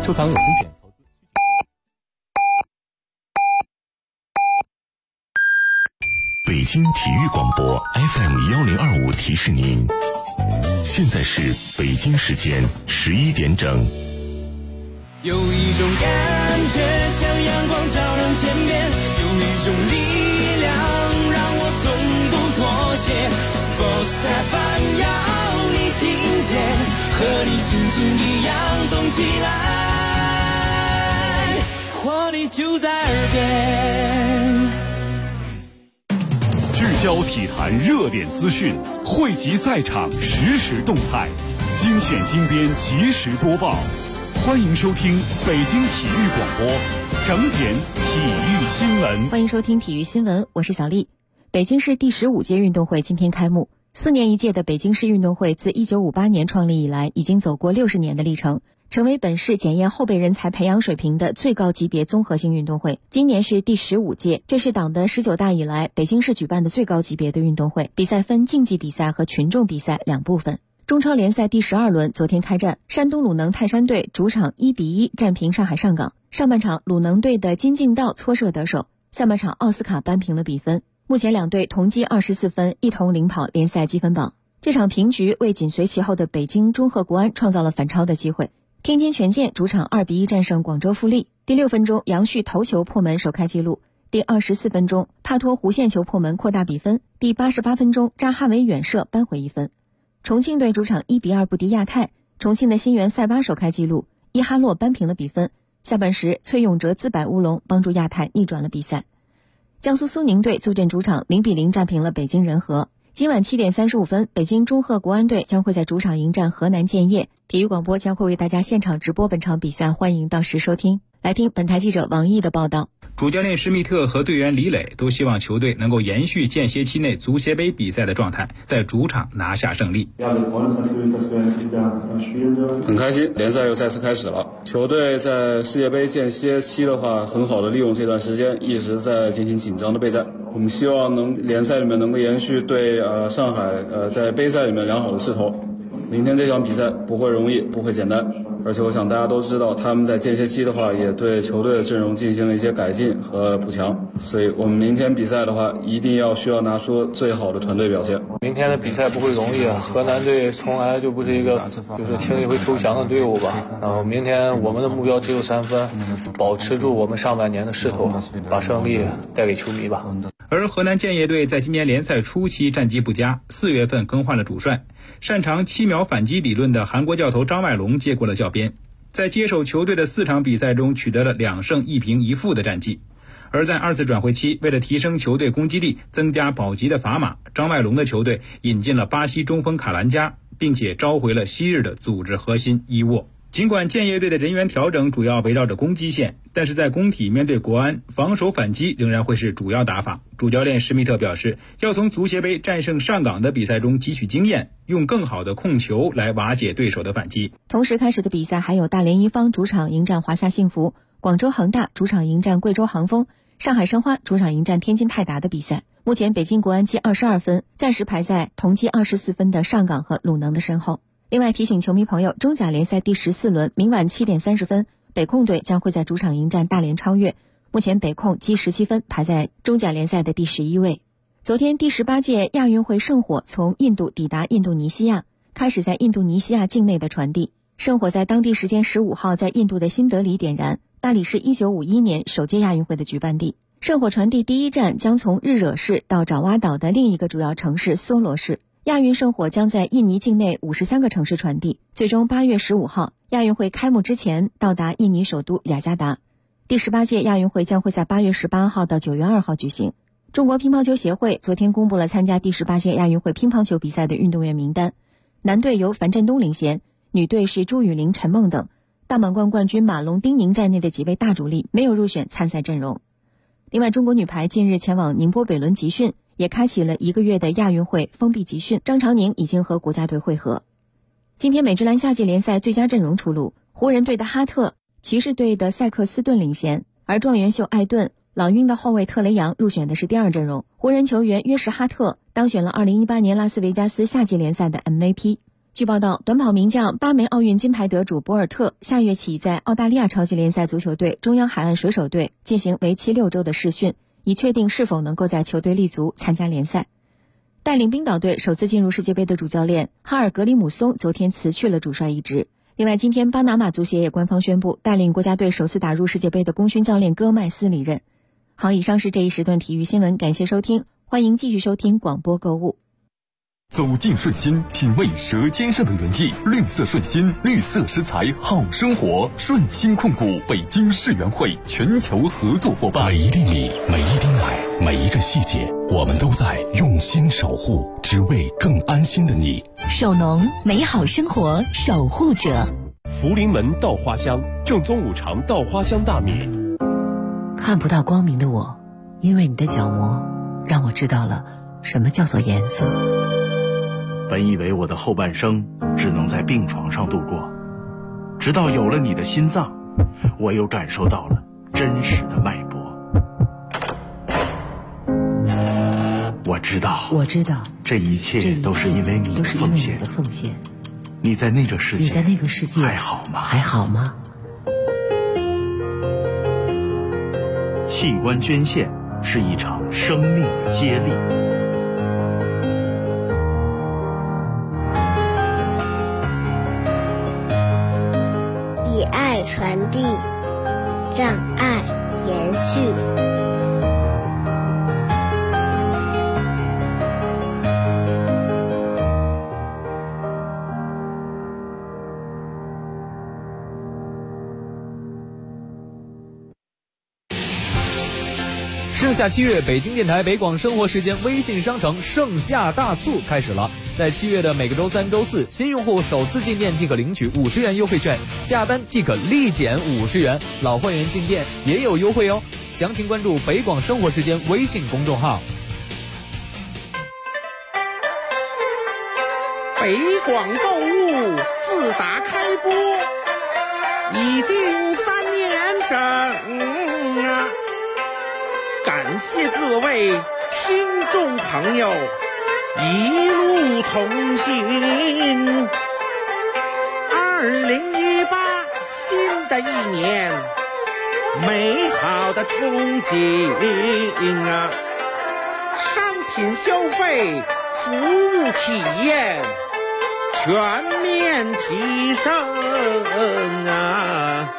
收藏有风险。 北京体育广播 FM1025 提示您，现在是北京时间11点整。 有一种感觉像阳光照亮天边，有一种力量让我从不妥协。Sports FM 要你听见，和你心情一样动起来，活力就在耳边。 聚焦体坛热点资讯，汇集赛场实时动态，精选精编及时播报。欢迎收听北京体育广播整点体育新闻。 欢迎收听体育新闻，我是小丽。北京市第15届运动会今天开幕。4年一届的北京市运动会自1958年创立以来，已经走过60年的历程，成为本市检验后备人才培养水平的最高级别综合性运动会。今年是第15届，这是党的19大以来北京市举办的最高级别的运动会。比赛分竞技比赛和群众比赛两部分。中超联赛第12轮昨天开战，山东鲁能泰山队主场1-1战平上海上港。上半场鲁能队的金敬道搓射得手，下半场奥斯卡扳平了比分。目前两队同积24分，一同领跑联赛积分榜。这场平局为紧随其后的北京中赫国安创造了反超的机会。天津权健主场2-1战胜广州富力。第6分钟，杨旭头球破门首开纪录。第24分钟，帕托弧线球破门扩大比分。第88分钟，扎哈维远射扳回一分。重庆队主场1-2不敌亚泰，重庆的新援塞巴首开纪录，伊哈洛扳平了比分。下半时，崔永哲自摆乌龙，帮助亚泰逆转了比赛。江苏苏宁队坐镇主场0-0战平了北京人和。今晚7点35分，北京中赫国安队将会在主场迎战河南建业。体育广播将会为大家现场直播本场比赛，欢迎到时收听。来听本台记者王毅的报道。 主教练施密特和队员李磊都希望球队能够延续间歇期内足协杯比赛的状态，在主场拿下胜利。 很开心，联赛又再次开始了。球队在世界杯间歇期的话，很好的利用这段时间，一直在进行紧张的备战。我们希望联赛里面能够延续对上海在杯赛里面良好的势头。明天这场比赛不会容易，不会简单，而且我想大家都知道，他们在间歇期的话也对球队的阵容进行了一些改进和补强，所以我们明天比赛的话一定需要拿出最好的团队表现。 明天的比赛不会容易啊，河南队从来就不是一个就是轻易会投降的队伍吧。然后明天我们的目标只有3分，保持住我们上半年的势头，把胜利带给球迷吧。 而河南建业队在今年联赛初期战绩不佳，4月份更换了主帅，擅长7秒反击理论的韩国教头张外龙接过了教鞭，在接手球队的4场比赛中取得了2胜1平1负的战绩。而在2次转会期，为了提升球队攻击力，增加保级的砝码，张外龙的球队引进了巴西中锋卡兰加，并且召回了昔日的组织核心伊沃。尽管建业队的人员调整主要围绕着攻击线，但是在工体面对国安，防守反击仍然会是主要打法。主教练施密特表示，要从足协杯战胜上港的比赛中汲取经验，用更好的控球来瓦解对手的反击。 同时开始的比赛还有大连一方主场迎战华夏幸福，广州恒大主场迎战贵州航风，上海申花主场迎战天津泰达的比赛。目前北京国安积22分，暂时排在同积24分的上港和鲁能的身后。另外提醒球迷朋友，中甲联赛第14轮明晚7点30分，北控队将会在主场迎战大连超越。目前北控积17分，排在中甲联赛的第11位。昨天第18届亚运会圣火从印度抵达印度尼西亚，开始在印度尼西亚境内的传递。圣火在当地时间15号在印度的新德里点燃，那里是1951年首届亚运会的举办地。圣火传递第一站将从日惹市到爪哇岛的另一个主要城市梭罗市。亚运圣火将在印尼境内53个城市传递，最终8月15号亚运会开幕之前到达印尼首都雅加达。第18届亚运会将会在8月18号到9月2号举行。中国乒乓球协会昨天公布了参加第18届亚运会乒乓球比赛的运动员名单，男队由樊振东领衔，女队是朱雨玲、陈梦等。大满贯冠军马龙、丁宁在内的几位大主力没有入选参赛阵容。另外，中国女排近日前往宁波北仑集训，也开启了1个月的亚运会封闭集训，张常宁已经和国家队会合。今天美职篮夏季联赛最佳阵容出炉，湖人队的哈特，骑士队的塞克斯顿领衔，而状元秀艾顿、老鹰的后卫特雷杨入选的是第二阵容。湖人球员约什哈特当选了2018年拉斯维加斯夏季联赛的 MVP。 据报道，短跑名将8枚奥运金牌得主博尔特下月起在澳大利亚超级联赛足球队中央海岸水手队进行为期6周的试训，以确定是否能够在球队立足参加联赛。带领冰岛队首次进入世界杯的主教练哈尔格里姆松昨天辞去了主帅一职。另外，今天巴拿马足协也官方宣布，带领国家队首次打入世界杯的功勋教练戈麦斯离任。好，以上是这一时段体育新闻，感谢收听，欢迎继续收听广播购物。 走进顺心，品味舌尖上的原意，绿色顺心，绿色食材好生活。顺心控股北京世园会全球合作伙伴。 每一粒米，每一滴奶，每一个细节，我们都在用心守护，只为更安心的你。 守农，美好生活守护者。 福临门稻花香，正宗五常稻花香大米。 看不到光明的我，因为你的角膜，让我知道了什么叫做颜色。 本以为我的后半生只能在病床上度过，直到有了你的心脏，我又感受到了真实的脉搏。我知道，这一切都是因为你的奉献。你在那个世界还好吗？器官捐献是一场生命的接力。 以爱传递，让爱延续。 盛夏7月，北京电台北广生活时间微信商城盛夏大促开始了。在7月的每个周3、周4，新用户首次进店即可领取50元优惠券，下单即可立减50元，老会员进店也有优惠哦。详情关注北广生活时间微信公众号。 北广购物自打开播已经3年整啊！感谢各位听众朋友一路同行。2018新的一年，美好的憧憬啊！商品消费、服务体验全面提升啊！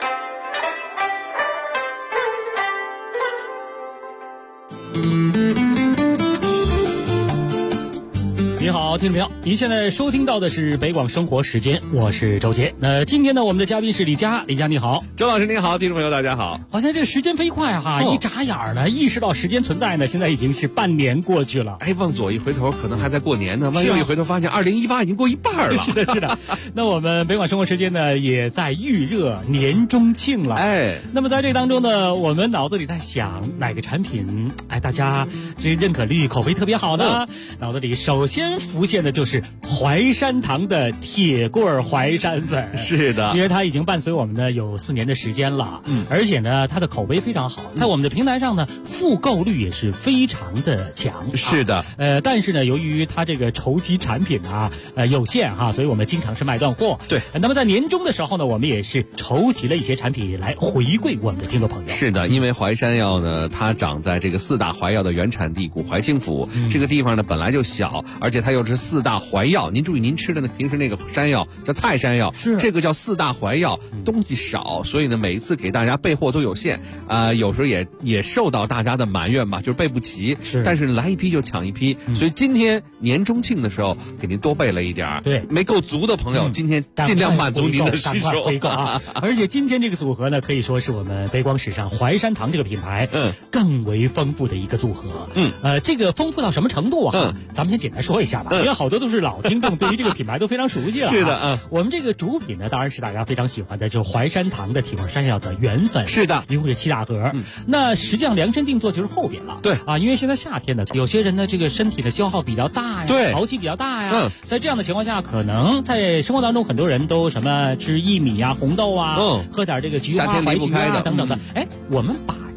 你好，听众朋友，您现在收听到的是北广生活时间，我是周杰。那今天呢，我们的嘉宾是李佳，李佳你好。 周老师您好，听众朋友大家好。 好像这个时间飞快哈，一眨眼呢，意识到时间存在呢，现在已经是半年过去了。 哎，往左一回头，可能还在过年呢；往右一回头，发现2018已经过一半了。 是的，是的。那我们北广生活时间呢，也在预热年中庆了。 哎， 那么在这当中呢，我们脑子里在想哪个产品，哎，大家这认可率、口碑特别好呢？脑子里首先浮现的就是淮山堂的铁棍淮山粉。 是的， 因为它已经伴随我们呢有4年的时间了，而且呢它的口碑非常好，在我们的平台上呢复购率也是非常的强。 是的， 但是呢由于它这个筹集产品啊有限哈，所以我们经常是卖断货。 对， 那么在年终的时候呢，我们也是筹集了一些产品来回馈我们的听众朋友。 是的，因为淮山药呢，它长在这个4大淮药的原产地古淮清府，这个地方呢本来就小，而且它又是4大淮药。您注意，您吃的呢平时那个山药叫菜山药， 是这个叫4大淮药，东西少，所以呢每一次给大家备货都有限，有时候也受到大家的埋怨吧，就是备不齐。 是， 但是来一批就抢一批，所以今天年中庆的时候给您多备了一点。 对， 没够足的朋友，今天尽量满足您的需求。 回购啊！而且今天这个组合呢，可以说是我们北广史上淮山堂这个品牌更为丰富的一个组合。这个丰富到什么程度啊？咱们先简单说一下吧，因为好多都是老听众，对于这个品牌都非常熟悉了。 是的， 我们这个主品呢，当然是大家非常喜欢的，就是淮山堂的铁棍山药的原粉。 是的， 一共是7大盒。那实际上量身定做就是后边了。 对啊，因为现在夏天呢，有些人呢这个身体的消耗比较大呀， 对， 潮气比较大呀。在这样的情况下，可能在生活当中很多人都什么吃薏米啊、红豆啊，喝点这个菊花、白菊啊等等的。哎，我们把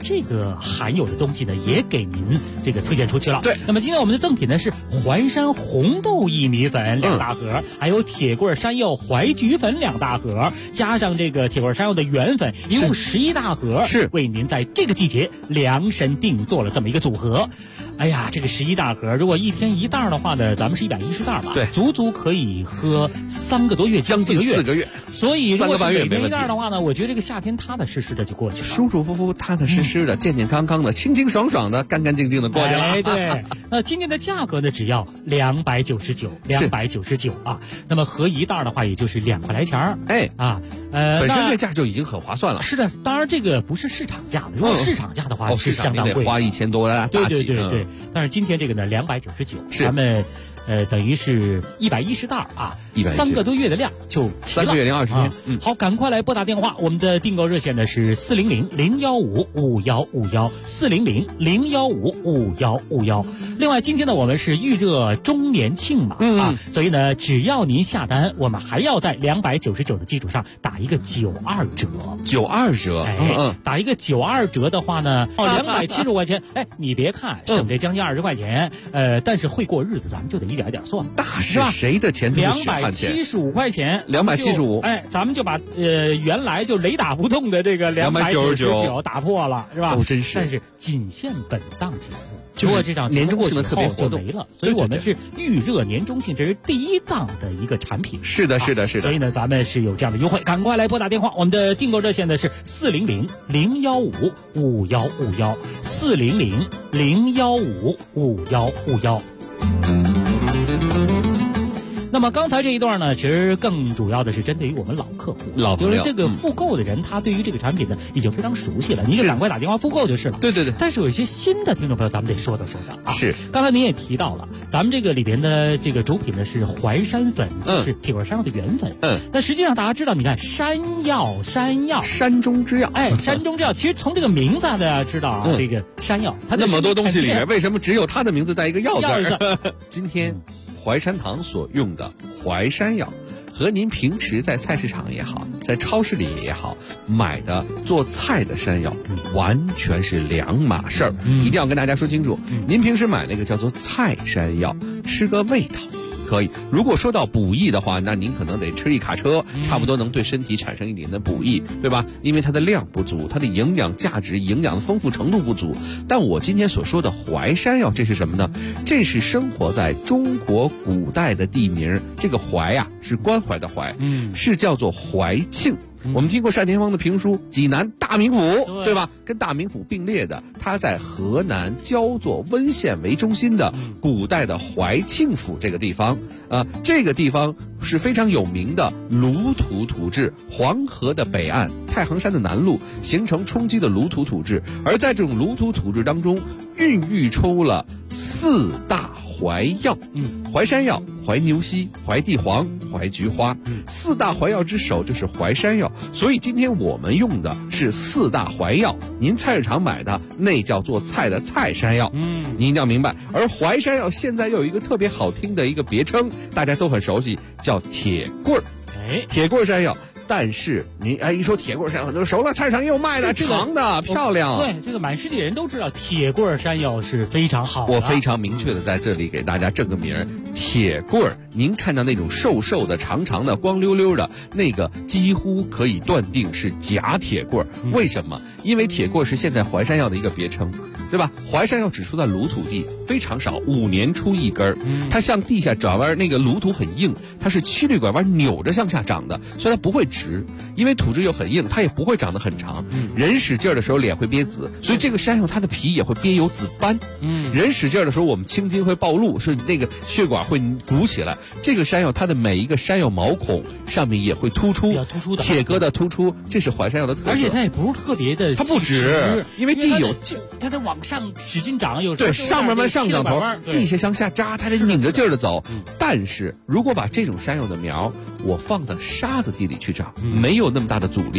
这个含有的东西呢，也给您这个推荐出去了。 对， 那么今天我们的赠品呢是淮山红豆薏米粉2大盒，还有铁棍山药淮菊粉2大盒，加上这个铁棍山药的原粉，一共11大盒， 是为您在这个季节量身定做了这么一个组合。哎呀，这个11大盒，如果一天1袋的话呢，咱们是110袋吧？ 对， 足足可以喝3个多月， 将近4个月。 所以如果是每天 1 1袋的话呢，我觉得这个夏天踏踏实实的就过去了， 舒舒服服、踏踏实实的、健健康康的、清清爽爽的、干干净净的过去了。 哎，对。那今天的价格呢，只要299啊。那么合1袋的话，也就是2块来钱儿。 哎啊， 本身这价就已经很划算了。 是的，当然这个不是市场价了，如果市场价的话是相当贵， 花1000多了。 对。但是今天这个呢，299，咱们等于是110袋啊，3个多月的量就齐了。 3个月零20天。 好，赶快来拨打电话，我们的订购热线呢是400-015-5151，400-015-5151。另外，今天呢我们是预热周年庆嘛，所以呢只要您下单，我们还要在299的基础上打一个92折。 92折， 打一个92折的话呢，275块钱。哎，你别看省这将近20块钱，但是会过日子，咱们就得一点一点算， 那是谁的钱都是血汗钱。 275块钱 ，275， 哎，咱们就把原来就雷打不动的这个299打破了，是吧？ 真是。 但是仅限本档节目。如果这档年终庆的特别活动就没了，所以我们是预热年终庆，这是第1档的一个产品。 是的。 所以呢，咱们是有这样的优惠，赶快来拨打电话。我们的订购热线呢是400-015-5151，400-015-5151。那么刚才这一段呢，其实更主要的是针对于我们老客户，就是这个复购的人，他对于这个产品呢已经非常熟悉了，您就赶快打电话复购就是了。 对。 但是有一些新的听众朋友，咱们得说道啊。 是。 刚才您也提到了，咱们这个里边的这个主品呢是淮山粉，就是铁棍山药的原粉。那实际上大家知道，你看山药， 山中之药。 哎，山中之药，其实从这个名字大家知道啊，这个山药，它那么多东西里面，为什么只有它的名字带一个药字？今天淮山堂所用的淮山药，和您平时在菜市场也好，在超市里也好买的做菜的山药，完全是两码事儿。一定要跟大家说清楚，您平时买那个叫做菜山药，吃个味道可以。如果说到补益的话，那您可能得吃一卡车，差不多能对身体产生一点的补益，对吧？因为它的量不足，它的营养价值、营养的丰富程度不足。但我今天所说的淮山药，这是什么呢？这是生活在中国古代的地名，这个淮啊是关怀的淮，是叫做淮庆。我们听过单田芳的评书《济南大名府》，对吧？跟大名府并列的，它在河南焦作温县为中心的古代的淮庆府这个地方，这个地方是非常有名的鲁土土质，黄河的北岸，太行山的南麓形成冲积的鲁土土质，而在这种鲁土土质当中，孕育出了4大淮药，淮山药、淮牛膝、淮地黄、淮菊花，4大淮药之首就是淮山药。所以今天我们用的是4大淮药，您菜市场买的那叫做菜的菜山药，您一定要明白。而淮山药现在又有一个特别好听的一个别称，大家都很熟悉，叫铁棍儿。铁棍儿山药。但是您一说铁棍山药，很多人熟了，菜市场也有卖的，长的漂亮。 对，这个满世界人都知道铁棍山药是非常好的。 我非常明确的在这里给大家正个名儿，铁棍儿。您看到那种瘦瘦的、长长的、光溜溜的那个，几乎可以断定是假铁棍儿。为什么？因为铁棍儿是现在淮山药的一个别称，对吧？淮山药只出在鲁土地，非常少，5年出一根儿。它向地下转弯，那个鲁土很硬，它是曲率拐弯扭着向下长的，所以它不会直，因为土质又很硬，它也不会长得很长。人使劲的时候脸会憋紫，所以这个山药它的皮也会憋有紫斑。人使劲的时候我们青筋会暴露，所以那个血管会鼓起来。这个山药它的每一个山药毛孔上面也会突出，铁疙瘩突出，这是淮山药的特色。 而且它也不是特别的， 它不直，因为地有它得往上使劲长，有对上慢慢上涨头，地下向下扎，它得拧着劲儿的走。但是如果把这种山药的苗我放在沙子地里去长，没有那么大的阻力，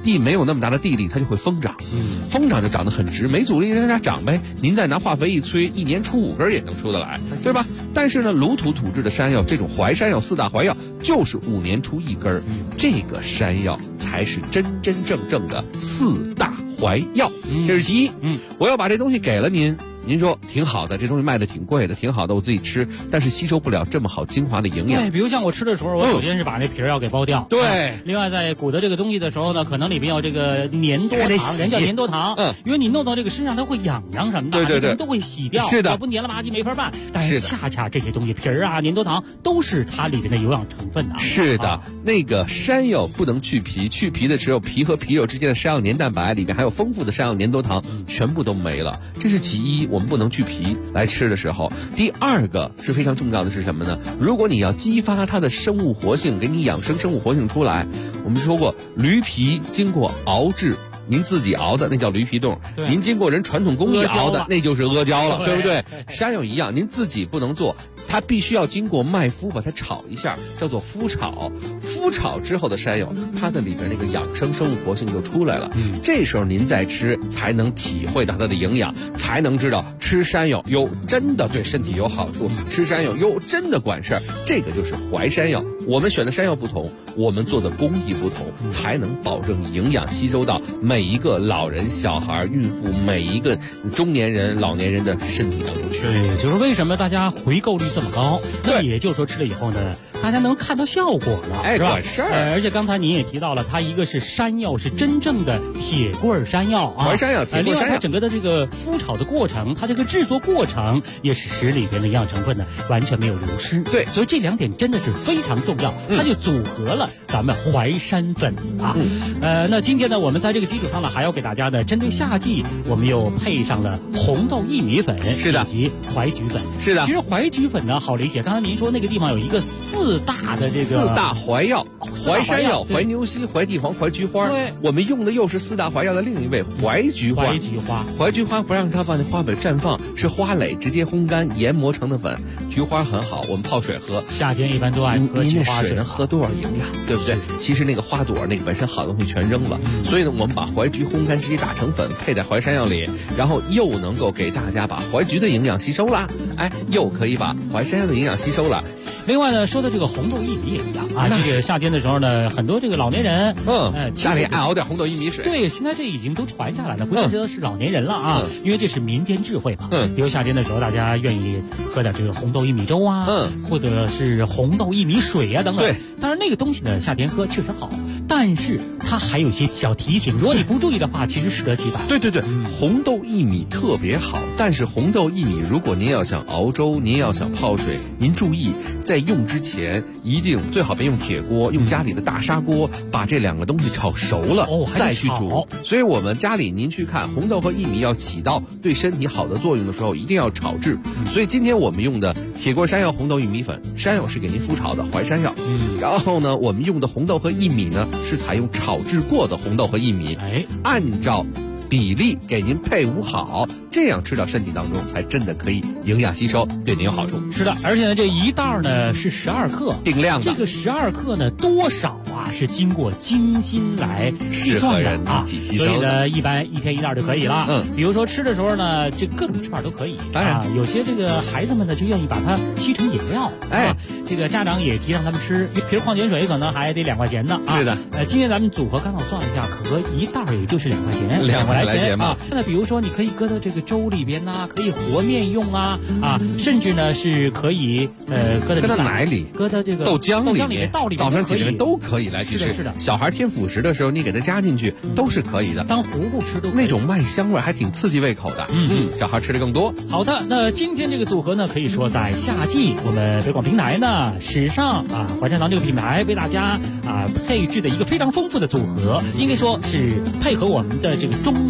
地没有那么大的地力，它就会疯长，疯长就长得很直，没阻力让它长呗。您再拿化肥一催，一年出5根也能出得来，对吧？但是呢，鲁土土质的山药，这种淮山药4大淮药就是5年出1根，这个山药才是真真正正的4大淮药。这是其一。我要把这东西给了您。您说挺好的，这东西卖的挺贵的，挺好的，我自己吃，但是吸收不了这么好精华的营养。 对，比如像我吃的时候，我首先是把那皮儿要给剥掉。 对。 另外，在鼓捣这个东西的时候呢，可能里面有这个粘多糖，人叫粘多糖。因为你弄到这个身上，它会痒痒什么的，对，都会洗掉。 是的。 要不黏了吧唧没法办。但是恰恰这些东西，皮儿啊、粘多糖都是它里面的有氧成分啊。 是的，那个山药不能去皮，去皮的只有皮和皮肉之间的山药黏蛋白，里面还有丰富的山药粘多糖，全部都没了。这是其一，我们不能去皮。来吃的时候，第二个是非常重要的是什么呢？如果你要激发它的生物活性，给你养生生物活性出来，我们说过驴皮经过熬制，您自己熬的那叫驴皮冻，您经过人传统工艺熬的那就是阿胶了，对不对？山药一样，您自己不能做，它必须要经过麦麸把它炒一下，叫做麸炒。麸炒之后的山药，它的里边那个养生生物活性就出来了。这时候您再吃，才能体会到它的营养，才能知道吃山药哟真的对身体有好处，吃山药哟真的管事儿。这个就是淮山药。我们选的山药不同，我们做的工艺不同，才能保证营养吸收到每一个老人、小孩、孕妇，每一个中年人、老年人的身体当中去。 对，就是为什么大家回购率这么高？那也就是说吃了以后呢，大家能看到效果了，是吧？ 管事儿。 而且刚才您也提到了，它一个是山药，是真正的铁棍山药啊， 淮山药、铁棍山药。 另外，它整个的这个麸炒的过程，它这个制作过程也是使里边的营养成分呢完全没有流失。 对， 所以这2点真的是非常重要，它就组合了咱们淮山粉啊。那今天呢，我们在这个基础上呢，还要给大家呢，针对夏季，我们又配上了红豆薏米粉， 是的， 以及淮菊粉， 是的。 其实淮菊粉呢好理解，刚才您说那个地方有一个4大的这个 4大淮药，淮山药、淮牛膝、淮地黄、淮菊花。 对， 我们用的又是4大淮药的另一位淮菊花。淮菊花不让它把那花蕊绽放，是花蕾直接烘干研磨成的粉。菊花很好，我们泡水喝。 夏天一般都爱喝菊花水。 您那水能喝多少营养，对不对？其实那个花朵那个本身好东西全扔了，所以呢，我们把淮菊烘干直接打成粉，配在淮山药里，然后又能够给大家把淮菊的营养吸收了，又可以把淮山药的营养吸收了。 另外呢，说的这个红豆薏米也一样啊，这个夏天的时候呢，很多这个老年人， 家里爱熬点红豆薏米水。 对，现在这已经都传下来了，不见得是老年人了啊，因为这是民间智慧嘛。比如夏天的时候，大家愿意喝点这个红豆薏米粥啊，或者是红豆薏米水啊等等。 对， 当然那个东西呢，夏天喝确实好，但是它还有一些小提醒，如果你不注意的话，其实适得其反。 对，红豆薏米特别好，但是红豆薏米如果您要想熬粥，您要想泡水，您注意在用之前一定最好别用铁锅，用家里的大砂锅，把这2个东西炒熟了，再去煮。所以我们家里您去看红豆和薏米要起到对身体好的作用的时候，一定要炒制。所以今天我们用的铁锅山药红豆薏米粉，山药是给您麸炒的淮山药，然后呢，我们用的红豆和薏米呢是采用炒制过的红豆和薏米，按照比例给您配伍好，这样吃到身体当中才真的可以营养吸收，对您有好处。 是的，而且呢，这一袋呢是12克， 定量的。 这个12克呢，多少啊是经过精心来计算的啊，所以呢，一般1天1袋就可以了。比如说吃的时候呢，这各种吃法都可以。当然，有些这个孩子们呢就愿意把它沏成饮料，这个家长也提倡他们吃，一瓶矿泉水可能还得2块钱呢啊。 是的， 今天咱们组合刚好算了一下，可一袋也就是2块钱，2块来钱啊。那比如说你可以搁到这个粥里边呐，可以和面用啊，甚至呢是可以搁到奶里， 搁到这个豆浆里面， 早上起来都可以来去吃。 是的， 小孩添辅食的时候，你给它加进去都是可以的， 当糊糊吃都可以。 那种麦香味还挺刺激胃口的，小孩吃的更多。 好的，那今天这个组合呢，可以说在夏季，我们北广平台呢史上淮山堂这个品牌为大家配置的一个非常丰富的组合，应该说是配合我们的这个中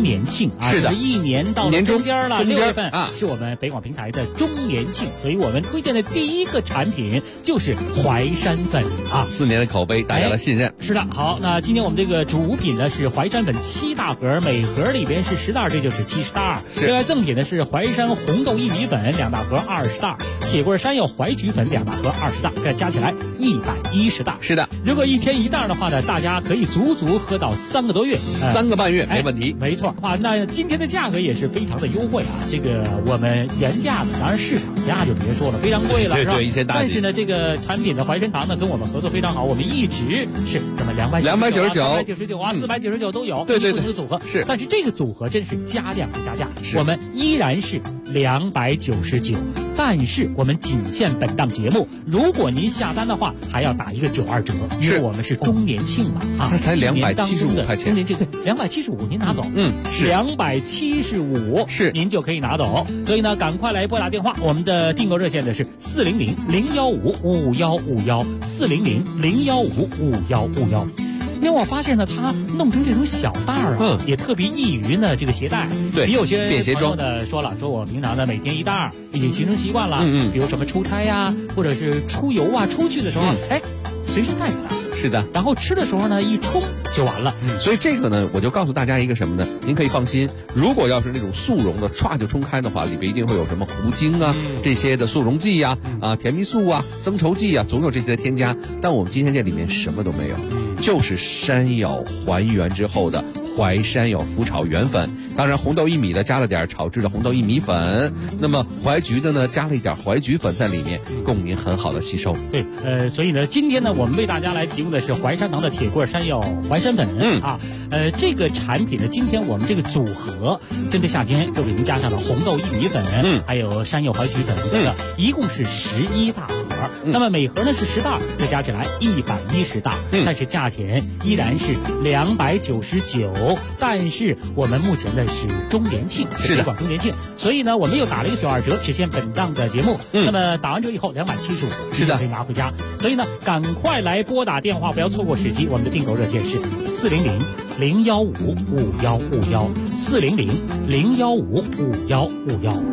中年庆啊， 是的， 一年到了中间了，6月份啊， 是我们北广平台的中年庆，所以我们推荐的第一个产品就是淮山粉啊 ，4年的口碑，大家的信任。 是的，好，那今天我们这个主品呢是淮山粉7大盒，每盒里边是10袋，这就是70袋。另外赠品呢是淮山红豆薏米粉2大盒20袋，铁棍山药淮菊粉2大盒20袋，这加起来110袋。 是的， 如果1天1袋的话呢，大家可以足足喝到3个多月 ，3个半月没问题。 没错啊，那今天的价格也是非常的优惠啊，这个我们原价的，当然市场价就别说了，非常贵了，是吧？ 一千大几。 但是呢，这个产品的淮山堂呢跟我们合作非常好，我们一直是什么299啊，499都有， 对， 不同的组合是。 但是这个组合真是加量不加价，我们依然是299，但是我们仅限本档节目，如果您下单的话，还要打一个92折，因为我们是中年庆嘛啊， 它才275块钱， 中年庆对，275您拿走， 是 275是您就可以拿走，所以呢，赶快来拨打电话，我们的订购热线呢是400-015-5151，400-015-5151。因为我发现呢，它弄成这种小袋儿啊，也特别易于呢这个携带。 对， 比有些便携装的说了，说我平常呢每天1袋已经形成习惯了。比如什么出差呀，或者是出游啊，出去的时候，随身带着它。 是的， 然后吃的时候呢，一冲就完了。 所以这个呢，我就告诉大家一个什么呢？您可以放心，如果要是那种速溶的，歘就冲开的话，里边一定会有什么糊精啊、这些的速溶剂呀、甜蜜素啊、增稠剂啊，总有这些的添加。但我们今天这里面什么都没有，就是山药还原之后的淮山药麸炒原粉，当然红豆薏米的加了点炒制的红豆薏米粉，那么淮菊的呢加了一点淮菊粉在里面，供您很好的吸收。 对，所以呢，今天呢，我们为大家来提供的是淮山堂的铁棍山药淮山粉这个产品呢，今天我们这个组合针对夏天又给您加上了红豆薏米粉，还有山药淮菊粉等等，一共是11大盒。那么每盒呢是10袋，这加起来110袋，但是价钱依然是299，但是我们目前的是中年庆，是北广中年庆，所以呢我们又打了一个92折，实现本档的节目。那么打完折以后275， 是的， 可以拿回家。所以呢，赶快来拨打电话，不要错过时机。我们的订购热线是400-015-5151，400-015-5151。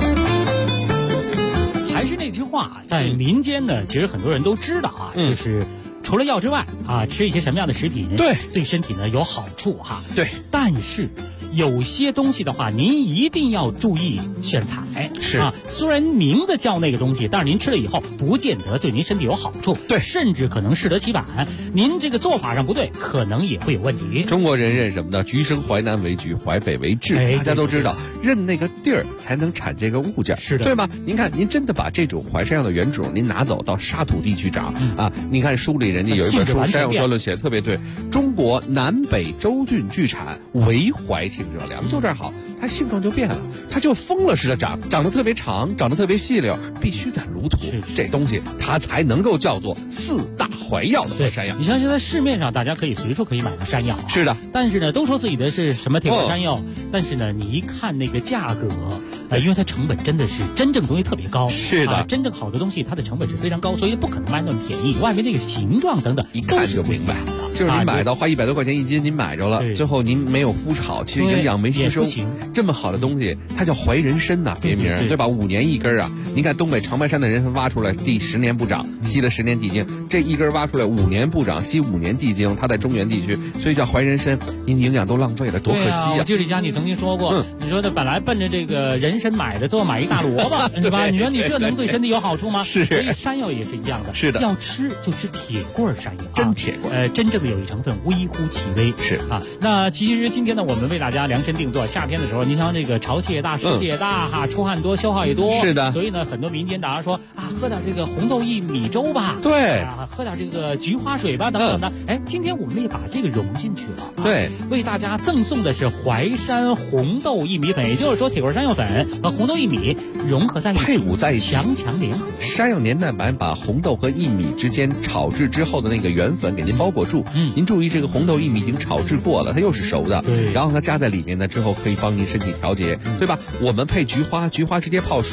还是那句话，在民间呢，其实很多人都知道啊，就是除了药之外啊，吃一些什么样的食品对身体呢有好处哈。 对， 但是有些东西的话，您一定要注意选材。 是啊，虽然名字叫那个东西，但是您吃了以后，不见得对您身体有好处。 对， 甚至可能适得其反。您这个做法上不对，可能也会有问题。 中国人认什么呢？橘生淮南为橘，淮北为枳。大家都知道，认那个地儿才能产这个物件， 是的， 对吧？您看，您真的把这种淮山药的原种您拿走到沙土地去长啊！您看书里人家有一本书《山药专论》写的特别对，中国南北州郡聚产，唯淮清者良，就这儿好。它性状就变了，它就疯了似的长得特别长，长得特别细溜，必须在炉土，这东西它才能够叫做4大淮药的淮山药。 你像现在市面上大家可以随处可以买到山药， 是的， 但是呢，都说自己的是什么铁棍山药，但是呢，你一看那个价格，因为它成本真的是真正东西特别高， 是的， 真正好的东西它的成本是非常高，所以不可能卖那么便宜。外面那个形状等等， 一看就明白，就是您买到花100多块钱1斤，您买着了，最后您没有麸炒，其实营养没吸收。这么好的东西，它叫淮人参呐，别名对吧？5年1根啊！您看东北长白山的人参挖出来，第10年不长，吸了10年地精，这一根挖出来5年不长，吸5年地精，它在中原地区，所以叫淮人参。您营养都浪费了，多可惜啊！ 我记得李佳，你曾经说过，你说的本来奔着这个人参买的，最后买一大萝卜，是吧？你说你这能对身体有好处吗？ 是， 所以山药也是一样的， 是的， 要吃就吃铁棍山药， 真铁棍， 真正的有益成分微乎其微， 是啊。 那其实今天呢，我们为大家量身定做，夏天的时候，您像这个潮气也大，湿气也大哈，出汗多，消耗也多， 是的。 所以呢，很多民间大家说啊，喝点这个红豆薏米粥吧， 对， 喝点这个菊花水吧，等等的。今天我们也把这个融进去了， 对， 为大家赠送的是淮山红豆薏米粉，也就是说铁棍山药粉和红豆薏米融合在一起， 配伍在一起， 强强联合。 山药年代版把红豆和薏米之间炒制之后的那个原粉给您包裹住，您注意这个红豆薏米已经炒制过了，它又是熟的， 对， 然后它加在里面呢之后可以帮您身体调节，对吧？我们配菊花直接泡水，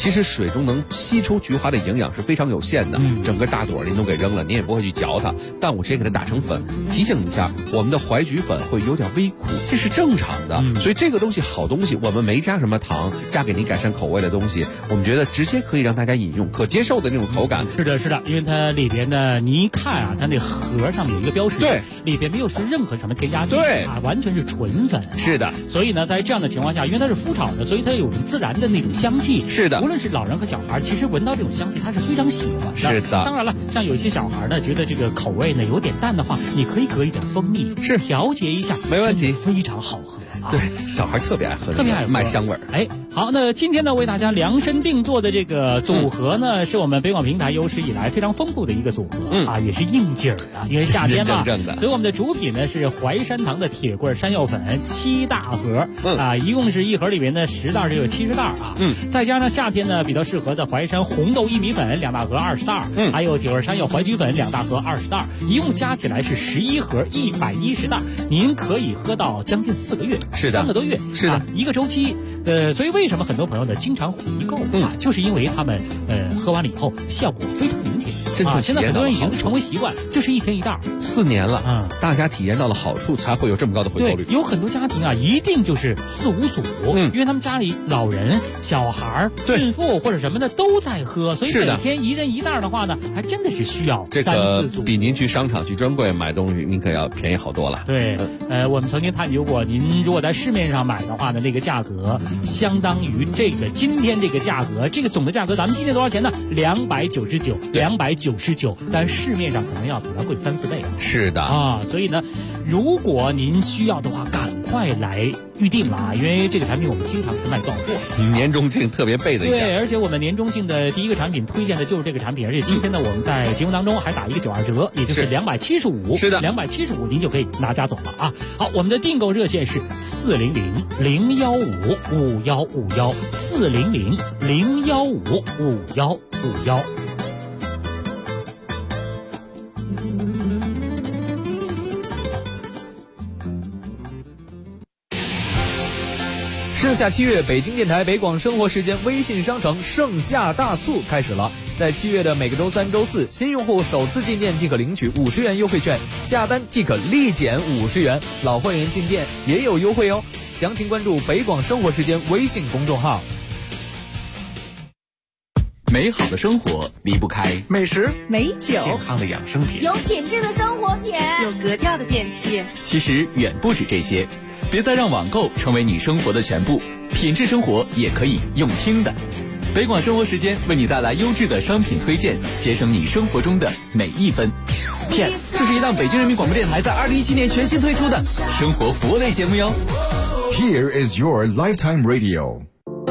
其实水中能吸收菊花的营养是非常有限的，整个大朵您都给扔了，您也不会去嚼它，但我直接给它打成粉。提醒一下，我们的淮菊粉会有点微苦，这是正常的。所以这个东西好东西，我们没加什么糖，加给您改善口味的东西，我们觉得直接可以让大家饮用，可接受的那种口感。 是的，是的，因为它里边呢，你一看啊，它那盒上面有一个标识， 对， 里边没有是任何什么添加剂， 对啊，完全是纯粉。 是的， 所以呢，在这样的情况下，因为它是麸炒的，所以它有自然的那种香气。 是的， 无论是老人和小孩，其实闻到这种香气，他是非常喜欢的。 是的， 当然了，像有一些小孩呢，觉得这个口味呢有点淡的话，你可以搁一点蜂蜜， 是调节一下， 没问题， 非常好喝。 对，小孩特别爱喝， 特别爱喝麦香味儿。 哎，好，那今天呢，为大家量身定做的这个组合呢，是我们北广平台有史以来非常丰富的一个组合，啊，也是应景儿的，因为夏天嘛，所以我们的主品呢是淮山堂的铁棍山药粉7大盒，啊，一共是一盒里面的10袋就有70袋啊，再加上夏天呢比较适合的淮山红豆薏米粉2大盒20袋，还有铁棍山药淮菊粉2大盒20袋，一共加起来是11盒110袋，您可以喝到将近4个月。 是的，3 个多月， 是的， 一个周期。所以为什么很多朋友呢经常回购啊，就是因为他们喝完了以后效果非常明显。现在很多人已经成为习惯，就是1天1袋 ，4年了，大家体验到了好处，才会有这么高的回购率。 对，有很多家庭啊，一定就是4、5组，因为他们家里老人、小孩、孕妇或者什么的都在喝，所以每天一人1袋的话呢，还真的是需要3、4组。 比您去商场去专柜买东西，您可要便宜好多了。 对，我们曾经探究过，您如果在市面上买的话呢，那个价格相当于这个今天这个价格，这个总的价格，咱们今天多少钱呢？299，但市面上可能要比它贵3、4倍。 是的啊，所以呢，如果您需要的话，赶快来预定了，因为这个产品我们经常是卖断货。 年中庆特别备的一下。 对，而且我们年中庆的第一个产品推荐的就是这个产品，而且今天呢，我们在节目当中还打一个92折，也就是275。 是的 ，275您就可以拿家走了啊。好，我们的订购热线是400-015-5151，400-015-5151。 盛夏7月，北京电台北广生活时间微信商城盛夏大促开始了。在7月的每个周3、周4，新用户首次进店即可领取50元优惠券，下单即可立减50元，老会员进店也有优惠哦。详情关注北广生活时间微信公众号。 美好的生活离不开美食、 美酒、 健康的养生品、 有品质的生活品、 有格调的电器。 其实远不止这些，别再让网购成为你生活的全部，品质生活也可以用听的。北广生活时间为你带来优质的商品推荐，节省你生活中的每一分。PS， 这是一档北京人民广播电台在2017年全新推出的生活服务类节目哟。 Here is your lifetime radio。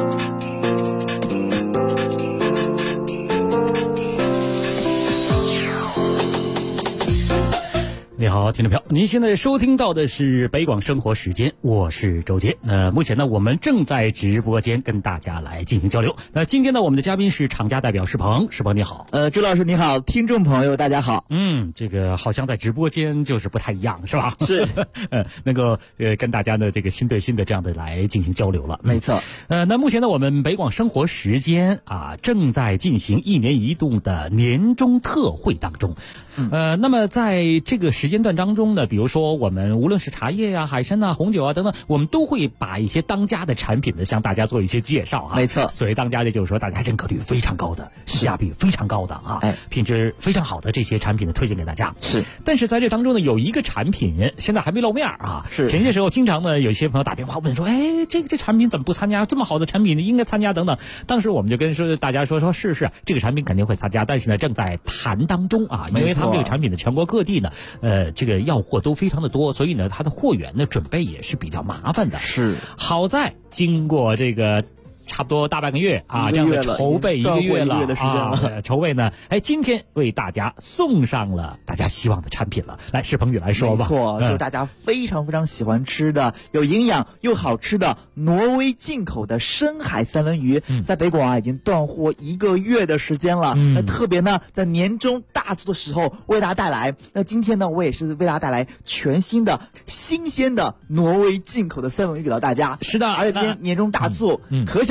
你好，听众朋友，您现在收听到的是北广生活时间，我是周杰。目前呢，我们正在直播间跟大家来进行交流。那今天呢，我们的嘉宾是厂家代表石鹏，石鹏你好。 周老师你好，听众朋友大家好。 这个好像在直播间就是不太一样，是吧？ 是， 能够跟大家的这个心对心的这样的来进行交流了。 没错。 那目前呢，我们北广生活时间啊，正在进行1年1度的年终特惠当中。那么在这个时间段当中呢，比如说我们无论是茶叶呀、海参啊、红酒啊等等，我们都会把一些当家的产品呢向大家做一些介绍啊。 没错， 所谓当家的就是说大家认可率非常高的、性价比非常高的啊，品质非常好的这些产品呢推荐给大家。 是， 但是在这当中呢，有一个产品现在还没露面啊。 是， 前些时候经常呢有些朋友打电话问说，这产品怎么不参加？这么好的产品呢应该参加等等。当时我们就跟大家说是这个产品肯定会参加，但是呢正在谈当中啊，因为他们这个产品的全国各地呢，这个要货都非常的多，所以呢，它的货源的准备也是比较麻烦的。 是， 好在经过这个差不多大半个月啊，这样的筹备1个月了啊，筹备呢，今天为大家送上了大家希望的产品了。来，石鹏宇来说吧。 没错，就是大家非常非常喜欢吃的、有营养又好吃的挪威进口的深海三文鱼，在北广已经断货1个月的时间了。那特别呢，在年终大促的时候为大家带来。那今天呢，我也是为大家带来全新的、新鲜的挪威进口的三文鱼给到大家。 是的， 而且今天年终大促，可想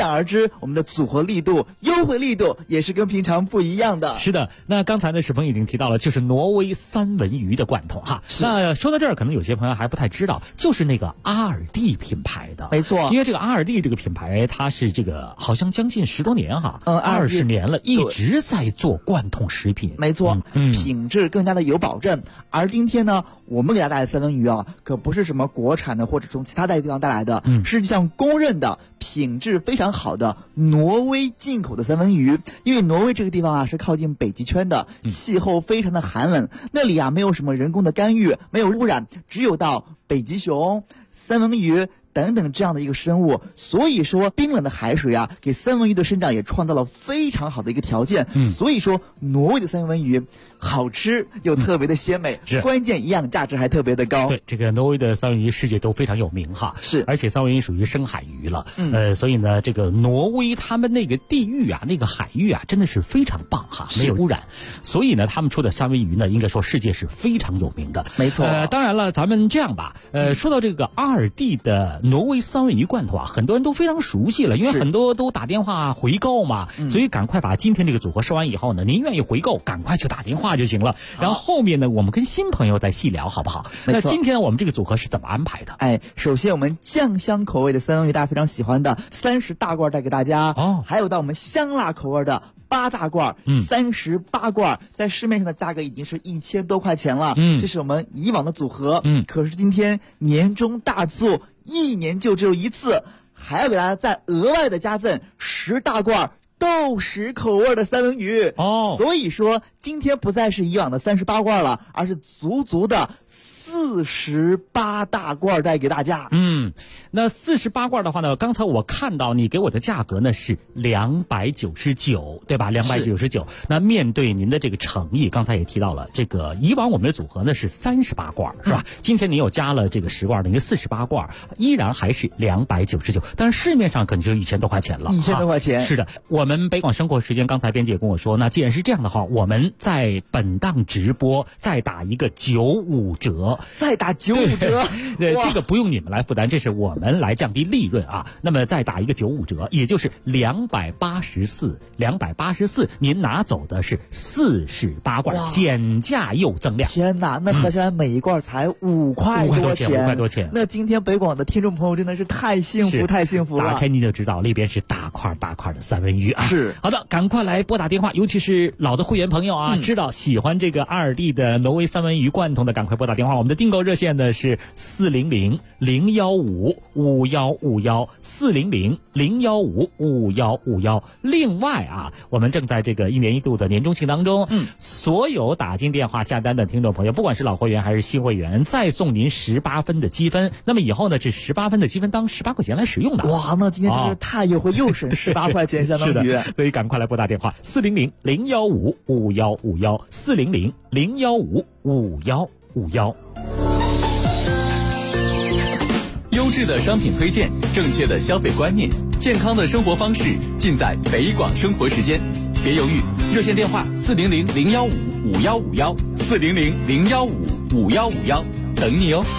而知，我们的组合力度、优惠力度也是跟平常不一样的。 是的，那刚才呢，史鹏已经提到了，就是挪威三文鱼的罐头哈。那说到这儿，可能有些朋友还不太知道，就是那个阿尔蒂品牌的， 没错。 因为这个阿尔蒂这个品牌，它是这个好像将近10多年哈，20年了，一直在做罐头食品。 没错，品质更加的有保证。而今天呢，我们给大家带来的三文鱼啊，可不是什么国产的或者从其他地方带来的，实际上公认的品质非常好的挪威进口的三文鱼。因为挪威这个地方啊是靠近北极圈的，气候非常的寒冷，那里啊没有什么人工的干预，没有污染，只有到北极熊、三文鱼等等这样的一个生物，所以说冰冷的海水啊，给三文鱼的生长也创造了非常好的一个条件。所以说挪威的三文鱼好吃又特别的鲜美，关键营养价值还特别的高。 对，这个挪威的三文鱼世界都非常有名哈， 是， 而且三文鱼属于深海鱼了，所以呢，这个挪威他们那个地域啊，那个海域啊，真的是非常棒哈，没有污染，所以呢，他们出的三文鱼呢，应该说世界是非常有名的。 没错。 当然了，咱们这样吧，说到这个阿尔蒂的挪威三文鱼罐头啊，很多人都非常熟悉了，因为很多都打电话回购嘛，所以赶快把今天这个组合说完以后呢，您愿意回购，赶快去打电话就行了。然后后面呢，我们跟新朋友再细聊，好不好？那今天我们这个组合是怎么安排的？ 首先我们酱香口味的三文鱼，大家非常喜欢的30大罐带给大家，还有到我们香辣口味的8大罐，38罐，在市面上的价格已经是1000多块钱了，这是我们以往的组合，可是今天年终大促，1年就只有一次，还要给大家再额外的加赠10大罐豆豉口味的三文鱼所以说今天不再是以往的38罐了，而是足足的48大罐带给大家。 那48罐的话呢，刚才我看到你给我的价格呢是299，对吧？299。那面对您的这个诚意，刚才也提到了，这个以往我们的组合呢是38罐，是吧？今天您又加了这个10罐，等于48罐，依然还是299，但是市面上可能就1000多块钱了。 1000多块钱。 是的，我们北广生活时间，刚才编辑也跟我说，那既然是这样的话，我们在本档直播再打一个95折。 再打95折， 对，这个不用你们来负担，这是我们来降低利润啊。那么再打一个95折，也就是284，您拿走的是48罐，减价又增量。 天哪，那合下来每一罐才5块多钱 ，5块多钱。 那今天北广的听众朋友真的是太幸福，太幸福了。 打开你就知道，里边是大块大块的三文鱼啊。 是， 好的，赶快来拨打电话，尤其是老的会员朋友啊，知道喜欢这个阿尔蒂的挪威三文鱼罐头的，赶快拨打电话。我们的订购热线呢是400-015-5151，400-015-5151。另外啊，我们正在这个1年1度的年终庆当中，所有打进电话下单的听众朋友，不管是老会员还是新会员，再送您18分的积分。那么以后呢，这18分的积分当18块钱来使用的。 哇，那今天真是太优惠，又省18块钱，相当于。 是的，所以赶快来拨打电话400-015-5151，400-015-5151。 优质的商品推荐，正确的消费观念，健康的生活方式，尽在北广生活时间。别犹豫，热线电话400-015-5151，400-015-5151，等你哦。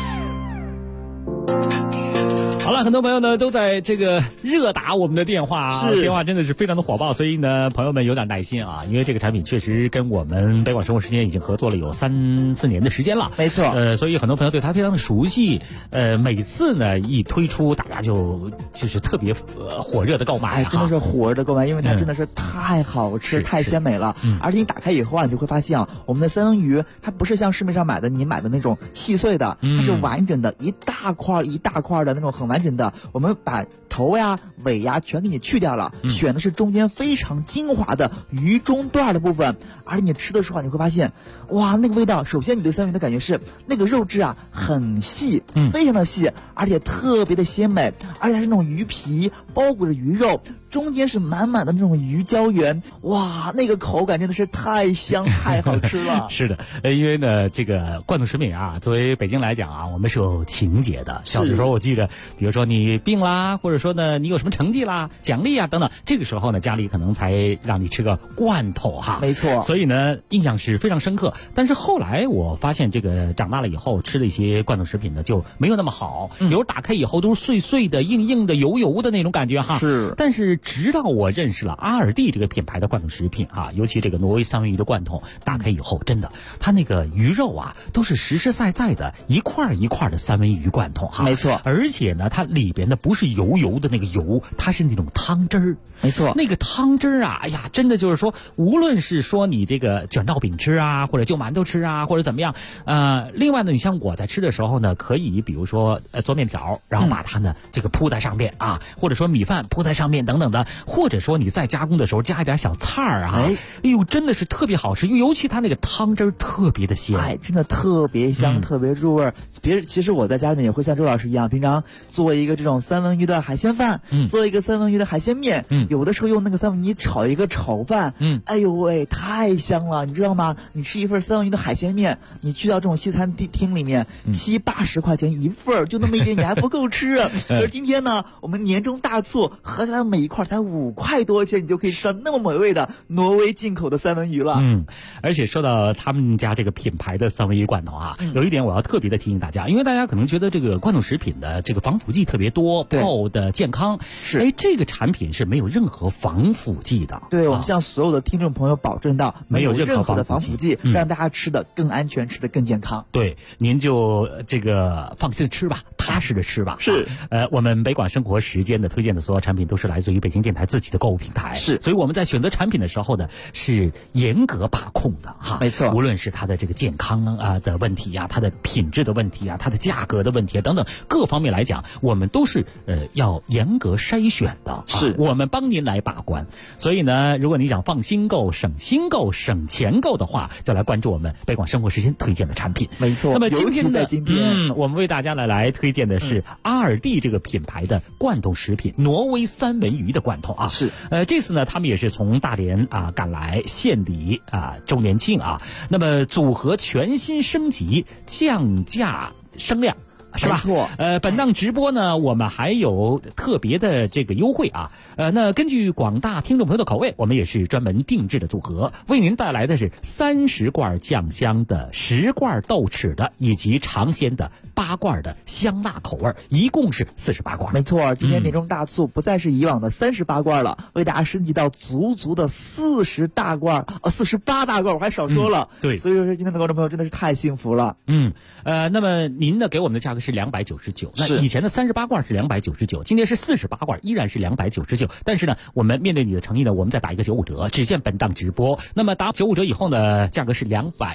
好了，很多朋友呢都在这个热打我们的电话啊，电话真的是非常的火爆，所以呢，朋友们有点耐心啊，因为这个产品确实跟我们北广生活时间已经合作了有3-4年的时间了， 没错。 所以很多朋友对它非常的熟悉，每次呢一推出，大家就是特别火热的购买， 真的是火热的购买，因为它真的是太好吃、太鲜美了。而且你打开以后啊，你就会发现啊，我们的三文鱼它不是像市面上你买的那种细碎的，它是完整的，一大块一大块的那种很完整的，我们把头呀、尾呀全给你去掉了，选的是中间非常精华的鱼中段的部分。而你吃的时候你会发现，哇，那个味道，首先你对三文鱼的感觉是那个肉质啊很细，非常的细，而且特别的鲜美，而且它是那种鱼皮包裹着鱼肉， 中间是满满的那种鱼胶原，哇，那个口感真的是太香太好吃了。 是的，因为呢，这个罐头食品啊，作为北京来讲啊，我们是有情节的。小的时候我记着，比如说你病啦，或者说呢你有什么成绩啦、奖励啊等等，这个时候呢家里可能才让你吃个罐头哈。 没错。 所以呢印象是非常深刻。但是后来我发现，这个长大了以后吃的一些罐头食品呢就没有那么好，有打开以后都是碎碎的、硬硬的、油油的那种感觉哈。 是。 但是直到我认识了阿尔蒂这个品牌的罐头食品啊，尤其这个挪威三文鱼的罐头，打开以后真的，它那个鱼肉啊都是实实在在的一块一块的三文鱼罐头哈。 没错。 而且呢，它里边的不是油油的那个油，它是那种汤汁儿。 没错。 那个汤汁儿啊，哎呀，真的就是说，无论是说你这个卷烙饼吃啊，或者就馒头吃啊，或者怎么样，另外呢，你像我在吃的时候呢，可以比如说做面条，然后把它呢这个铺在上面啊，或者说米饭铺在上面等等的，或者说你在加工的时候加一点小菜儿啊，哎呦，真的是特别好吃，尤其它那个汤汁儿特别的鲜， 哎，真的特别香，特别入味儿。其实我在家里面也会像周老师一样，平常做一个这种三文鱼的海鲜饭，做一个三文鱼的海鲜面，有的时候用那个三文鱼炒一个炒饭，哎呦喂，太香了，你知道吗？你吃一份三文鱼的海鲜面，你去到这种西餐厅里面，70-80块钱一份，就那么一点，你还不够吃。而今天呢，我们年终大促，合起来每一块才5块多钱，你就可以吃到那么美味的挪威进口的三文鱼了。 而且说到他们家这个品牌的三文鱼罐头啊，有一点我要特别的提醒大家，因为大家可能觉得这个罐头食品的这个防腐剂特别多，泡的健康， 是， 哎，这个产品是没有任何防腐剂的。 对，我们向所有的听众朋友保证到， 没有任何的防腐剂，让大家吃的更安全，吃的更健康。 对，您就这个放心吃吧，踏实的吃吧。 是， 我们北广生活时间的推荐的所有产品都是来自于北京电台自己的购物平台， 是， 所以我们在选择产品的时候呢，是严格把控的哈。 没错， 无论是它的这个健康的问题啊，它的品质的问题啊，它的价格的问题啊等等各方面来讲，我们都是要严格筛选的， 是， 我们帮您来把关。所以呢，如果你想放心购、省心购、省钱购的话，就来关注我们北广生活时间推荐的产品。 没错。 那么今天呢， 我们为大家来推荐的是阿尔蒂这个品牌的罐头食品，挪威三文鱼的罐头啊。 是。 这次呢，他们也是从大连赶来献礼周年庆啊。那么组合全新升级，降价升量。是吧？ 没错。 本档直播呢，我们还有特别的这个优惠啊。那根据广大听众朋友的口味，我们也是专门定制的组合，为您带来的是30罐酱香的、10罐豆豉的，以及尝鲜的8罐的香辣口味，一共是48罐。 没错，今天年终大促不再是以往的38罐了，为大家升级到足的48大罐，我还少说了。 对， 所以说今天的观众朋友真的是太幸福了。 那么您呢给我们的价格是299，那以前的38罐是299，今天是48罐，依然是299。但是呢，我们面对你的诚意呢，我们再打一个95折，只限本档直播。那么打95折以后呢，价格是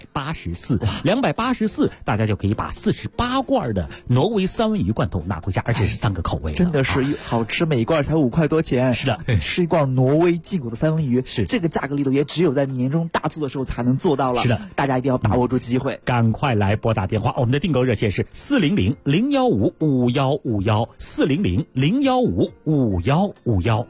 284，大家就可以把48罐的挪威三文鱼罐头拿回家，而且是3个口味， 真的是好吃，每一罐才5块多钱。 是的， 吃一罐挪威进口的三文鱼， 是这个价格力度也只有在年终大促的时候才能做到了。 是的， 大家一定要把握住机会， 赶快来拨打电话。我们的订购热线是400-015-5151，400-015-5151。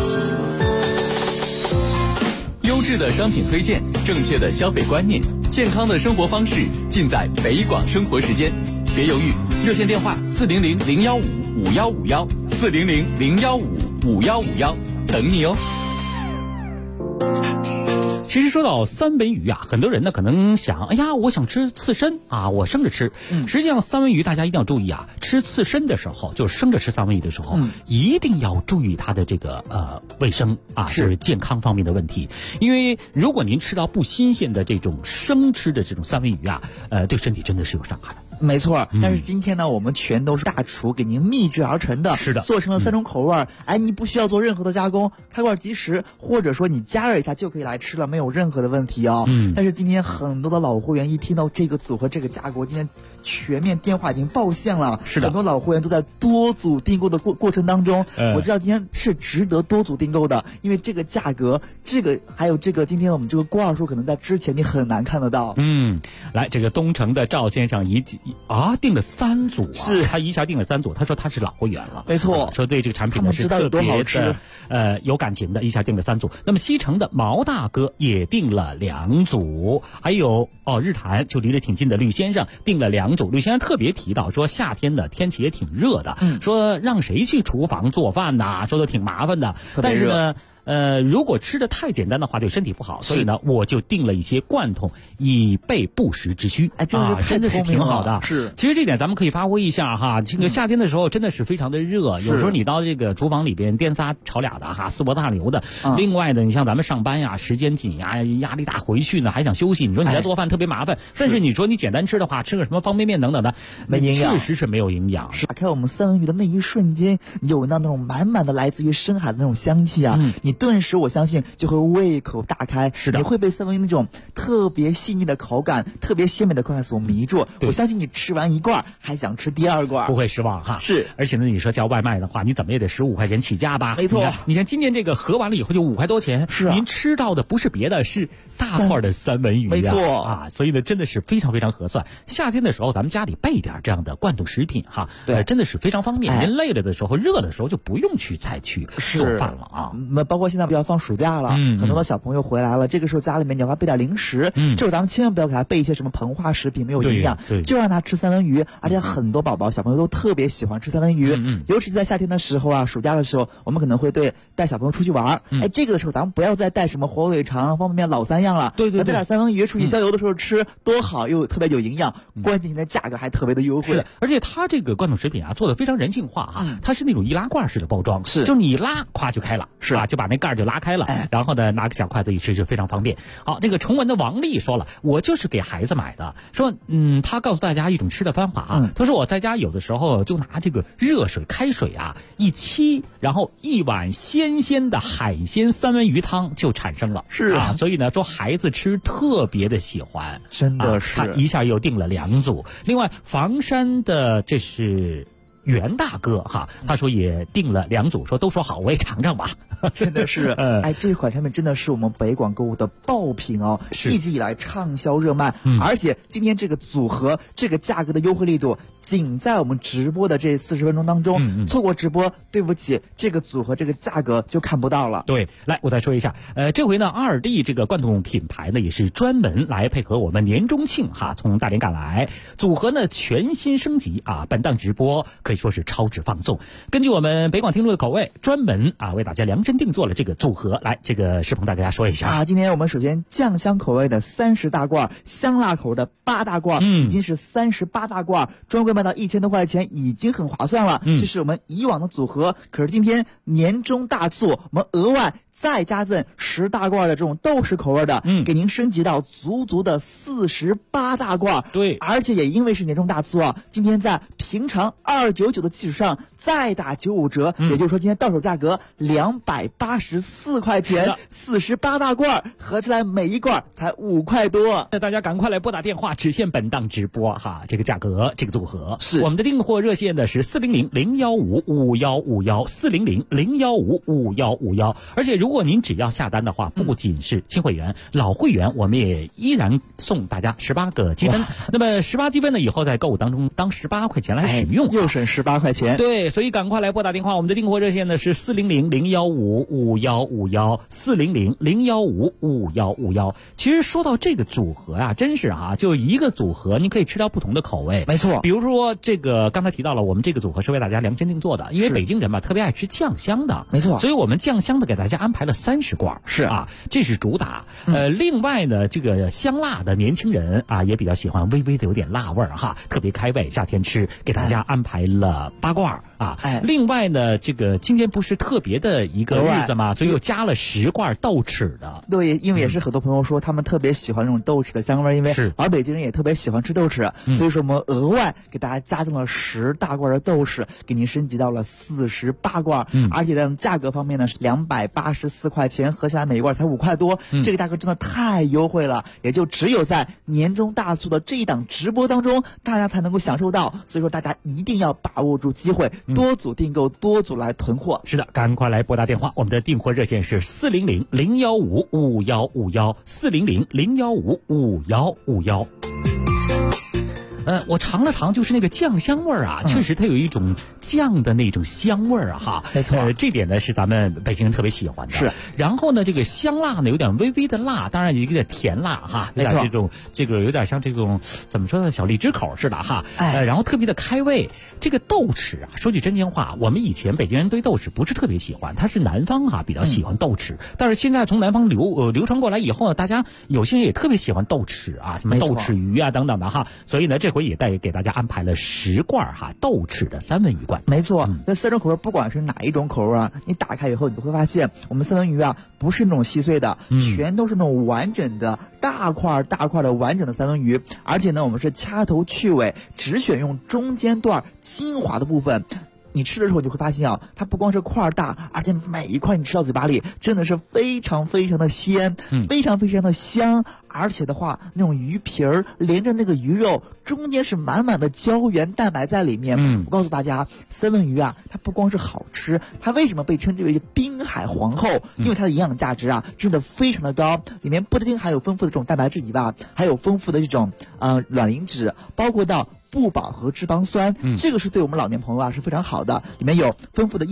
优质的商品推荐，正确的消费观念，健康的生活方式，尽在北广生活时间。别犹豫，热线电话400-015-5151，400-015-5151，等你哦。 其实说到三文鱼啊，很多人呢可能想，哎呀，我想吃刺身啊，我生着吃。实际上三文鱼大家一定要注意啊，吃刺身的时候，就是生着吃三文鱼的时候，一定要注意它的这个卫生啊，就是健康方面的问题。因为如果您吃到不新鲜的这种生吃的这种三文鱼啊，对身体真的是有伤害。 没错，但是今天呢，我们全都是大厨给您秘制而成的， 是的， 做成了3种口味，哎，你不需要做任何的加工，开罐即食，或者说你加热一下就可以来吃了，没有任何的问题哦。但是今天很多的老会员一听到这个组合这个价格，今天全面电话已经爆线了， 是的， 很多老会员都在多组订购的过程当中，我知道今天是值得多组订购的，因为这个价格，还有今天我们这个郭二叔可能在之前你很难看得到。 来，这个东城的赵先生订了3组啊！ 是他一下订了3组，他说他是老会员了， 没错， 说对这个产品呢是特别的有感情的，一下订了3组。那么西城的毛大哥也订了2组，还有日坛就离得挺近的吕先生订了2组。吕先生特别提到说，夏天的天气也挺热的，说让谁去厨房做饭呐，说的挺麻烦的，但是呢。如果吃的太简单的话，对身体不好，所以呢，我就订了一些罐头，以备不时之需。真的是挺好的。 是， 其实这点咱们可以发挥一下哈。这个夏天的时候真的是非常的热，有时候你到这个厨房里边颠仨炒俩的哈，四波大流的。另外呢，你像咱们上班呀，时间紧呀，压力大，回去呢还想休息，你说你在做饭特别麻烦。但是你说你简单吃的话，吃个什么方便面等等的， 没营养， 确实是没有营养。 打开我们三文鱼的那一瞬间，有那种满满的来自于深海的那种香气啊，你顿时我相信就会胃口大开。 是的， 你会被三文鱼那种特别细腻的口感、特别鲜美的口感所迷住。我相信你吃完1罐还想吃第2罐， 不会失望哈。 是， 而且呢，你说叫外卖的话，你怎么也得15块钱起价吧？ 没错。 你看今年这个合完了以后就5块多钱， 是啊， 您吃到的不是别的，是大块的三文鱼， 没错啊，所以呢，真的是非常非常合算。夏天的时候，咱们家里备点这样的罐头食品哈， 对， 真的是非常方便。您累了的时候、热的时候就不用去再去做饭了啊。 那包括现在不要放暑假了，很多的小朋友回来了，这个时候家里面你要备点零食，这时候咱们千万不要给他备一些什么膨化食品，没有营养，就让他吃三文鱼。而且很多宝宝小朋友都特别喜欢吃三文鱼，尤其在夏天的时候啊，暑假的时候，我们可能会带小朋友出去玩，这个的时候咱们不要再带什么火腿肠、方便面、老3样了，带点三文鱼出去郊游的时候吃，多好，又特别有营养，关键现在价格还特别的优惠。 是，而且它这个罐头食品啊做的非常人性化哈，它是那种易拉罐式的包装， 是， 就是你一拉，咵就开了，是吧？就把那盖就拉开了，然后呢拿个小筷子一吃就非常方便。好，这个崇文的王丽说了，我就是给孩子买的，说他告诉大家一种吃的方法啊，他说我在家有的时候就拿这个热水开水啊一沏，然后1碗鲜鲜的海鲜三文鱼汤就产生了， 是啊，所以呢说孩子吃特别的喜欢， 真的是， 他一下又订了2组。另外房山的这是袁大哥哈，他说也订了2组，说都说好，我也尝尝吧。 真的是，这款产品真的是我们北广购物的爆品哦，一直以来畅销热卖，而且今天这个组合这个价格的优惠力度，仅在我们直播的这40分钟当中，错过直播，对不起，这个组合这个价格就看不到了。 对，来我再说一下，这回呢2D 这个罐头品牌呢也是专门来配合我们年中庆哈，从大连赶来，组合呢全新升级啊，本档直播可以说是超值放送。根据我们北广听众的口味，专门为大家量身定做了这个组合。来，这个世鹏带大家说一下今天我们首先酱香口味的30大罐，香辣口的8大罐，已经是38大罐，专柜卖到1000多块钱，已经很划算了。这是我们以往的组合，可是今天年终大促，我们额外再加赠10大罐的这种豆豉口味的，给您升级到足足的48大罐。 对， 而且也因为是年终大促啊，今天在平常299的基础上再打95折，也就是说今天到手价格284块钱，48大罐合起来每一罐才5块多。 那大家赶快来拨打电话，只限本档直播哈，这个价格这个组合是我们的订货热线呢是400-015-5151，400-015-5151，而且如果您只要下单的话，不仅是新会员，老会员我们也依然送大家18个积分。那么18积分呢，以后在购物当中当18块钱来使用， 又省18块钱。 对，所以赶快来拨打电话，我们的订货热线呢是400-015-5151，400-015-5151。其实说到这个组合啊，真是就一个组合你可以吃到不同的口味。 没错， 比如说这个刚才提到了，我们这个组合是为大家量身定做的，因为北京人嘛特别爱吃酱香的， 没错， 所以我们酱香的给大家安排了30罐， 是啊，这是主打。另外呢，这个香辣的年轻人也比较喜欢微微的有点辣味哈，特别开胃，夏天吃，给大家安排了8罐另外呢，这个今天不是特别的一个日子嘛，所以又加了10罐豆豉的。 对，因为也是很多朋友说他们特别喜欢那种豆豉的香味，因为而北京人也特别喜欢吃豆豉，所以说我们额外给大家加赠了10大罐的豆豉，给您升级到了48罐，而且在价格方面呢是284块钱，合起来每一罐才5块多，这个价格真的太优惠了，也就只有在年终大促的这一档直播当中，大家才能够享受到，所以说大家一定要把握住机会，多组订购，多组来囤货。 是的，赶快来拨打电话，我们的订货热线是400-015-5151，400-015-5151。 我尝了尝，就是那个酱香味儿啊，确实它有一种酱的那种香味儿啊，哈， 没错， 这点呢是咱们北京人特别喜欢的。 是， 然后呢，这个香辣呢有点微微的辣，当然有点甜辣哈，有点这个有点像这种怎么说呢，小荔枝口似的哈，然后特别的开胃。这个豆豉啊，说句真心话，我们以前北京人对豆豉不是特别喜欢，它是南方比较喜欢豆豉，但是现在从南方流传过来以后呢，大家有些人也特别喜欢豆豉啊，什么豆豉鱼啊等等的哈，所以呢，这回也给大家安排了10罐豆豉的三文鱼罐。 没错，那3种口味不管是哪一种口味啊，你打开以后你都会发现，我们三文鱼啊不是那种细碎的，全都是那种完整的大块的完整的三文鱼，而且呢，我们是掐头去尾，只选用中间段精华的部分。你吃的时候你会发现它不光是块大，而且每一块你吃到嘴巴里真的是非常非常的鲜，非常非常的香，而且的话那种鱼皮儿连着那个鱼肉中间是满满的胶原蛋白在里面。我告诉大家，三文鱼啊，它不光是好吃，它为什么被称之为滨海皇后？因为它的营养价值啊真的非常的高，里面不仅含有丰富的这种蛋白质以外，还有丰富的这种卵磷脂，包括到不饱和脂肪酸，这个是对我们老年朋友是非常好的，里面有丰富的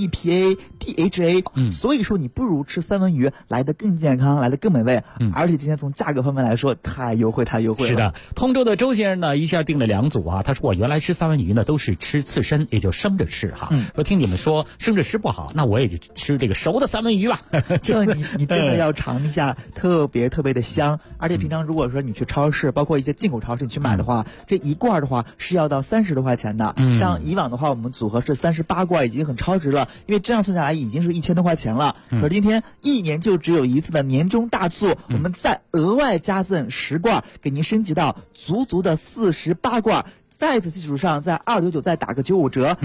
EPA、DHA，所以说你不如吃三文鱼来得更健康，来得更美味，而且今天从价格方面来说太优惠了。 是的，通州的周先生呢一下订了2组他说我原来吃三文鱼呢都是吃刺身，也就生着吃说听你们说生着吃不好，那我也就吃这个熟的三文鱼吧。 这你真的要尝一下，特别特别的香。而且平常如果说你去超市，包括一些进口超市你去买的话，这一罐的话是要到30多块钱的。像以往的话我们组合是38罐，已经很超值了，因为这样算下来已经是1000多块钱了。可是今天1年就只有一次的年终大促，我们再额外加赠10罐，给您升级到足的48罐。在此基础上，在299再打个95折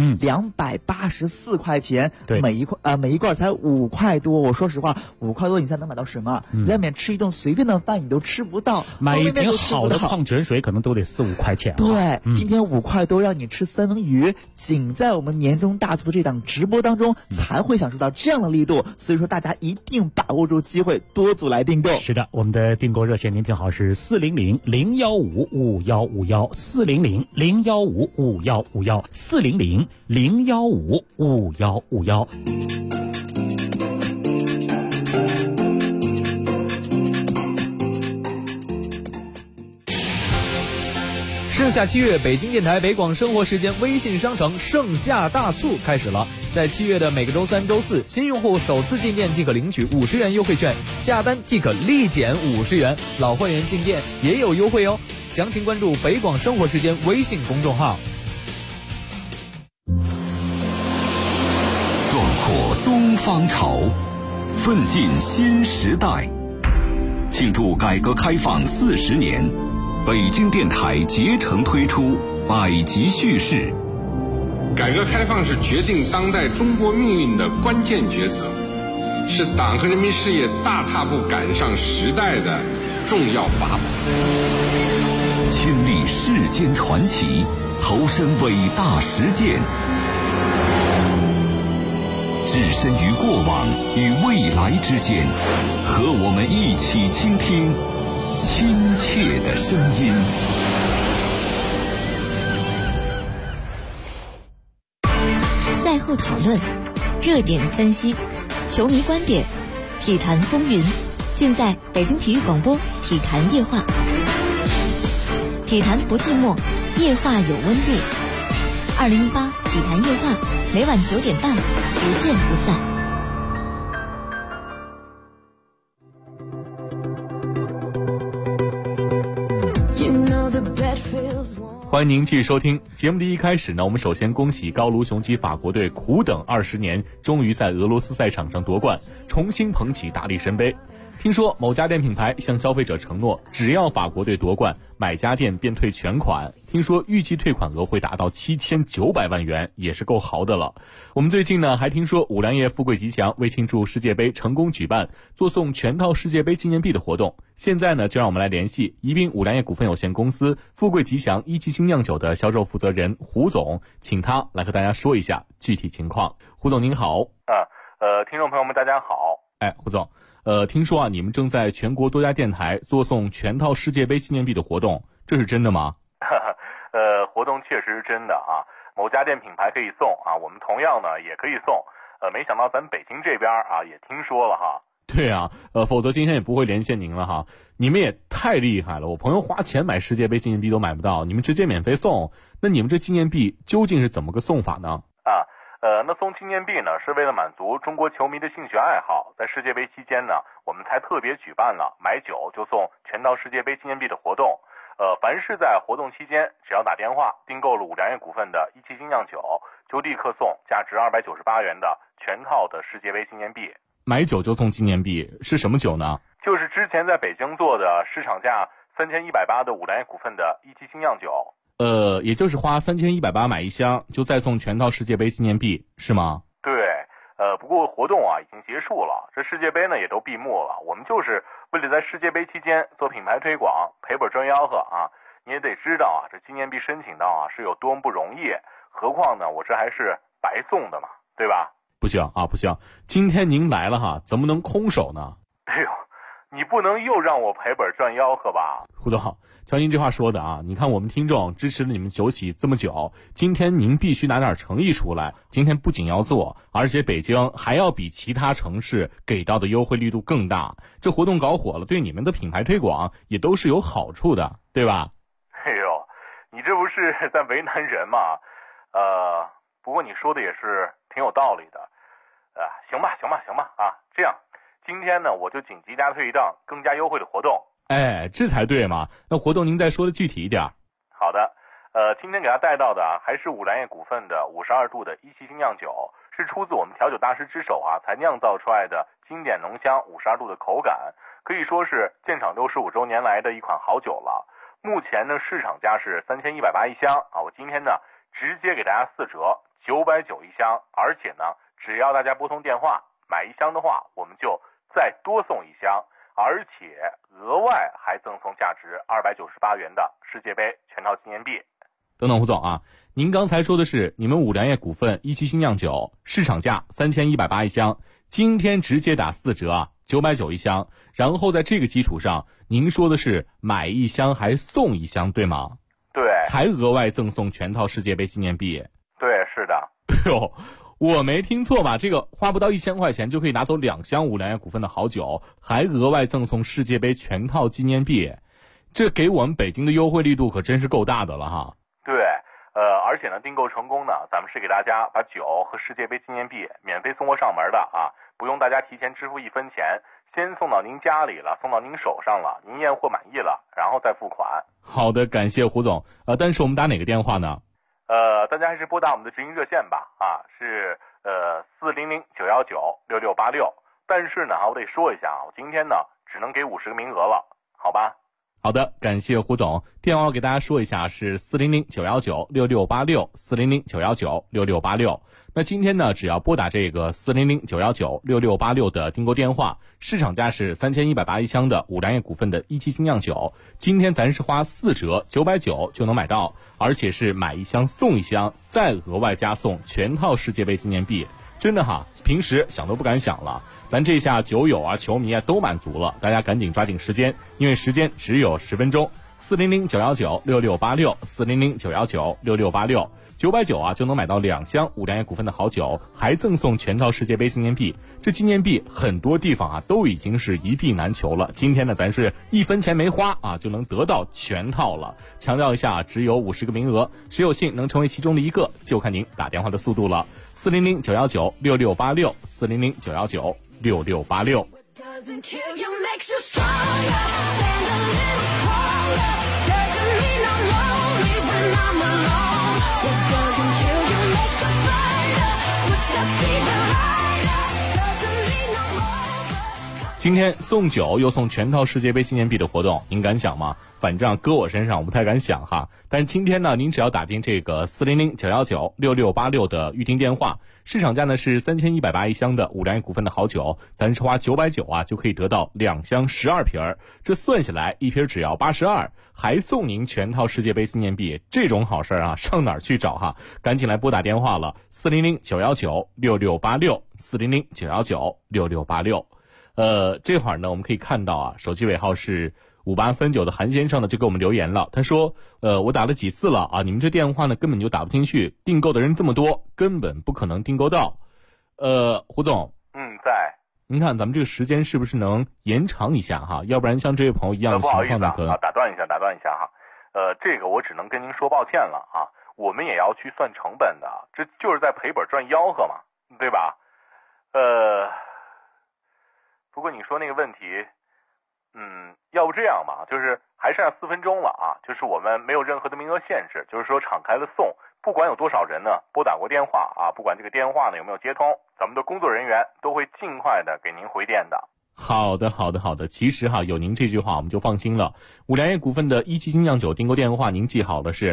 ，284块钱，每一罐才5块多。我说实话，5块多你才能买到什么？你在里面吃一顿随便的饭你都吃不到， 买一瓶好的矿泉水可能都得4、5块钱。 对，今天5块多让你吃三文鱼，仅在我们年终大促的这档直播当中才会享受到这样的力度，所以说大家一定把握住机会，多组来订购。 是的，我们的订购热线您听好是400-015-5151，400-015-5151，400-015-5151。 盛夏7月，北京电台北广生活时间微信商城盛夏大促开始了。在7月的每个周3、周4，新用户首次进店即可领取50元优惠券，下单即可立减50元，老会员进店也有优惠哦。详情关注北广生活时间微信公众号。 壮阔东方潮，奋进新时代，庆祝改革开放40年，北京电台竭诚推出百集叙事。 改革开放是决定当代中国命运的关键抉择，是党和人民事业大踏步赶上时代的重要法宝。 亲历世间传奇，投身伟大实践，置身于过往与未来之间，和我们一起倾听亲切的声音。 赛后讨论，热点分析，球迷观点，体坛风云，尽在北京体育广播体坛夜话。体坛不寂寞，夜话有温度。2018体坛夜话，每晚9点半，不见不散。 欢迎您继续收听节目的一开始呢，我们首先恭喜高卢雄鸡法国队苦等20年，终于在俄罗斯赛场上夺冠，重新捧起大力神杯。听说某家电品牌向消费者承诺，只要法国队夺冠，买家电便退全款。听说预计退款额会达到7900万元，也是够豪的了。我们最近呢还听说五粮液富贵吉祥为庆祝世界杯成功举办，做送全套世界杯纪念币的活动。现在呢就让我们来联系宜宾五粮液股份有限公司富贵吉祥一级精酿酒的销售负责人胡总，请他来和大家说一下具体情况。胡总您好。 听众朋友们大家好。 胡总，听说你们正在全国多家电台做送全套世界杯纪念币的活动，这是真的吗？ 活动确实是真的啊，某家电品牌可以送啊，我们同样呢也可以送。没想到咱北京这边啊也听说了哈。 对啊，否则今天也不会连线您了哈。你们也太厉害了，我朋友花钱买世界杯纪念币都买不到，你们直接免费送。那你们这纪念币究竟是怎么个送法呢？ 那送纪念币呢是为了满足中国球迷的兴趣爱好，在世界杯期间呢，我们才特别举办了买酒就送全套世界杯纪念币的活动。凡是在活动期间，只要打电话订购了五粮液股份的17星酿酒，就立刻送价值298元的全套的世界杯纪念币。 买酒就送纪念币是什么酒呢？ 就是之前在北京做的市场价3180的五粮液股份的17星酿酒。 也就是花3180买一箱，就再送全套世界杯纪念币，是吗？ 对，不过活动啊已经结束了，这世界杯呢也都闭幕了，我们就是为了在世界杯期间做品牌推广，赔本赚吆喝啊。你也得知道啊，这纪念币申请到啊是有多么不容易，何况呢我这还是白送的嘛，对吧？ 不行啊，不行，今天您来了哈，怎么能空手呢？ 哎呦，你不能又让我赔本赚吆喝吧？ 胡总，瞧您这话说的啊，你看我们听众支持了你们酒企这么久，今天您必须拿点诚意出来。今天不仅要做，而且北京还要比其他城市给到的优惠力度更大。这活动搞火了，对你们的品牌推广也都是有好处的，对吧？ 哎呦，你这不是在为难人吗？不过你说的也是挺有道理的。行吧啊，这样，今天呢我就紧急加推一档更加优惠的活动。 哎，这才对嘛！那活动您再说的具体一点。 好的，今天给大家带到的还是五粮液股份的52度的17星酿酒，是出自我们调酒大师之手啊才酿造出来的经典浓香52度的口感，可以说是建厂65周年来的一款好酒了。目前呢市场价是3180一箱啊，我今天呢直接给大家4折，990一箱，而且呢只要大家拨通电话买一箱的话，我们就再多送一箱。而且额外还赠送价值298元的世界杯全套纪念币。 等等，胡总啊，您刚才说的是你们五粮液股份17星酿酒市场价3180一箱，今天直接打4折啊，990一箱，然后在这个基础上，您说的是买一箱还送一箱，对吗？ 对， 还额外赠送全套世界杯纪念币。 对，是的。 哎呦，我没听错吧？这个花不到1000块钱就可以拿走2箱五粮液股份的好酒，还额外赠送世界杯全套纪念币，这给我们北京的优惠力度可真是够大的了哈。 对，而且呢，订购成功呢，咱们是给大家把酒和世界杯纪念币免费送货上门的啊，不用大家提前支付1分钱，先送到您家里了，送到您手上了，您验货满意了，然后再付款。 好的，感谢胡总。但是我们打哪个电话呢？ 大家还是拨打我们的直营热线吧，啊，是400-919-6686。但是呢，我得说一下啊，我今天呢只能给50个名额了，好吧？ 好的，感谢胡总。电话给大家说一下是400-919-6686 400-919-6686。那今天呢，只要拨打这个400-919-6686的订购电话，市场价是3180一箱的五粮液股份的17星酿酒，今天咱是花4折990就能买到，而且是买一箱送一箱，再额外加送全套世界杯纪念币。真的哈，平时想都不敢想了。咱这下酒友啊、球迷啊都满足了，大家赶紧抓紧时间，因为时间只有10分钟。400-919-6686 400-919-6686 990啊就能买到2箱五粮液股份的好酒，还赠送全套世界杯纪念币。这纪念币很多地方啊都已经是一币难求了，今天呢咱是1分钱没花啊就能得到全套了。强调一下，只有50个名额，谁有幸能成为其中的一个，就看您打电话的速度了。400-919-6686 400-919-6686。今天送酒又送全套世界杯纪念币的活动，您敢想吗？反正搁我身上我不太敢想哈。但是今天呢，您只要打进这个400-919-6686的预订电话，市场价呢是3180一箱的五粮液股份的好酒，咱是花990啊就可以得到2箱12瓶，这算下来一瓶只要82，还送您全套世界杯纪念币，这种好事啊上哪儿去找哈？赶紧来拨打电话了，400-919-6686 400-919-6686。这会儿呢，我们可以看到啊，手机尾号是 5839的韩先生呢就给我们留言了，他说我打了几次了啊，你们这电话呢根本就打不进去，订购的人这么多，根本不可能订购到。胡总， 在。 您看咱们这个时间是不是能延长一下哈？要不然像这位朋友一样的情况呢，可能打断一下哈。这个我只能跟您说抱歉了啊，我们也要去算成本的，这就是在赔本赚吆喝嘛，对吧？不过你说那个问题，要不这样吧，就是还剩下4分钟了啊，就是我们没有任何的名额限制，就是说敞开了送，不管有多少人呢拨打过电话啊，不管这个电话呢有没有接通，咱们的工作人员都会尽快的给您回电的。 好的。其实有您这句话我们就放心了。五粮液股份的17精酿酒订购电话您记好了，是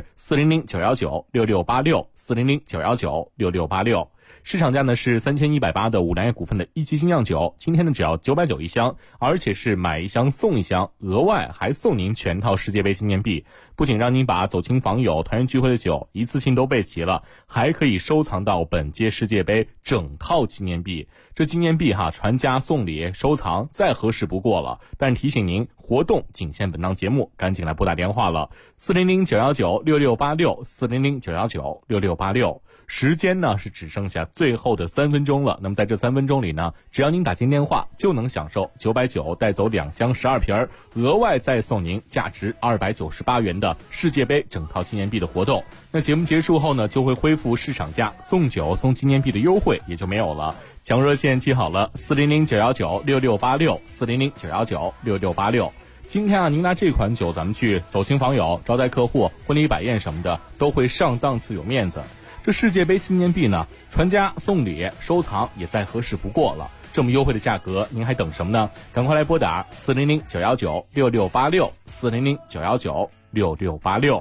400-919-6686，400-919-6686。市场价呢是3180的五粮液股份的17精酿酒，今天呢只要990一箱，而且是买一箱送一箱，额外还送您全套世界杯纪念币。不仅让您把走亲访友、团圆聚会的酒一次性都备齐了，还可以收藏到本届世界杯整套纪念币。这纪念币传家送礼收藏再合适不过了。但提醒您，活动仅限本档节目，赶紧来拨打电话了，400-919-6686，400-919-6686。时间呢是只剩下最后的3分钟了。那么在这3分钟里呢，只要您打进电话，就能享受990带走2箱12瓶，额外再送您价值298元的世界杯整套纪念币的活动。那节目结束后呢，就会恢复市场价送酒送纪念币的优惠，也就没有了。抢热线记好了，400-919-6686，400-919-6686。今天您拿这款酒咱们去走亲访友、招待客户、婚礼摆宴什么的，都会上档次有面子。这世界杯纪念币呢，传家送礼收藏也再合适不过了。这么优惠的价格，您还等什么呢？赶快来拨打400-919-6686，400-919-6686。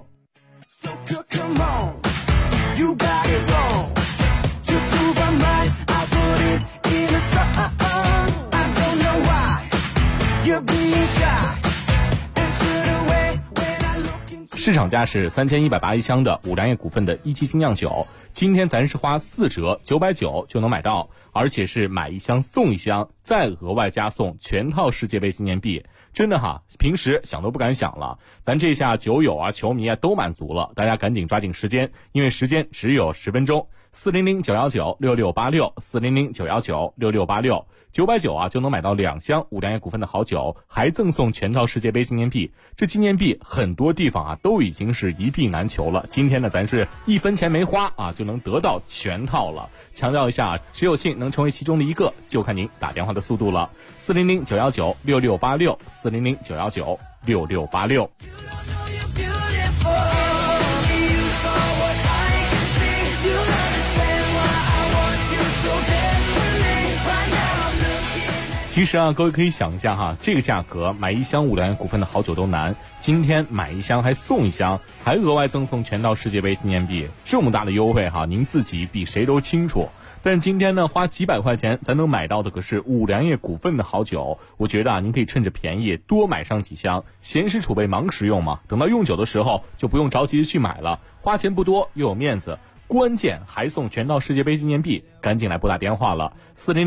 市场价是3180一箱的五粮液股份的17精酿酒，今天咱是花4折990就能买到，而且是买一箱送一箱，再额外加送全套世界杯纪念币。真的平时想都不敢想了。咱这下酒友啊、球迷啊都满足了，大家赶紧抓紧时间，因为时间只有10分钟。400-919-6686，400-919-6686，990就能买到2箱五粮液股份的好酒，还赠送全套世界杯纪念币。这纪念币很多地方都已经是一币难求了，今天呢咱是1分钱没花就能得到全套了。强调一下，谁有幸能成为其中的一个，就看您打电话的速度了。400-919-6686，400-919-6686。其实各位可以想一下这个价格买一箱五粮液股份的好酒都难，今天买一箱还送一箱，还额外赠送全套世界杯纪念币，这么大的优惠您自己比谁都清楚。但是今天呢，花几百块钱咱能买到的可是五粮液股份的好酒，我觉得您可以趁着便宜多买上几箱，闲时储备忙时用嘛，等到用酒的时候就不用着急去买了，花钱不多又有面子，关键还送全套世界杯纪念币，赶紧来拨打电话了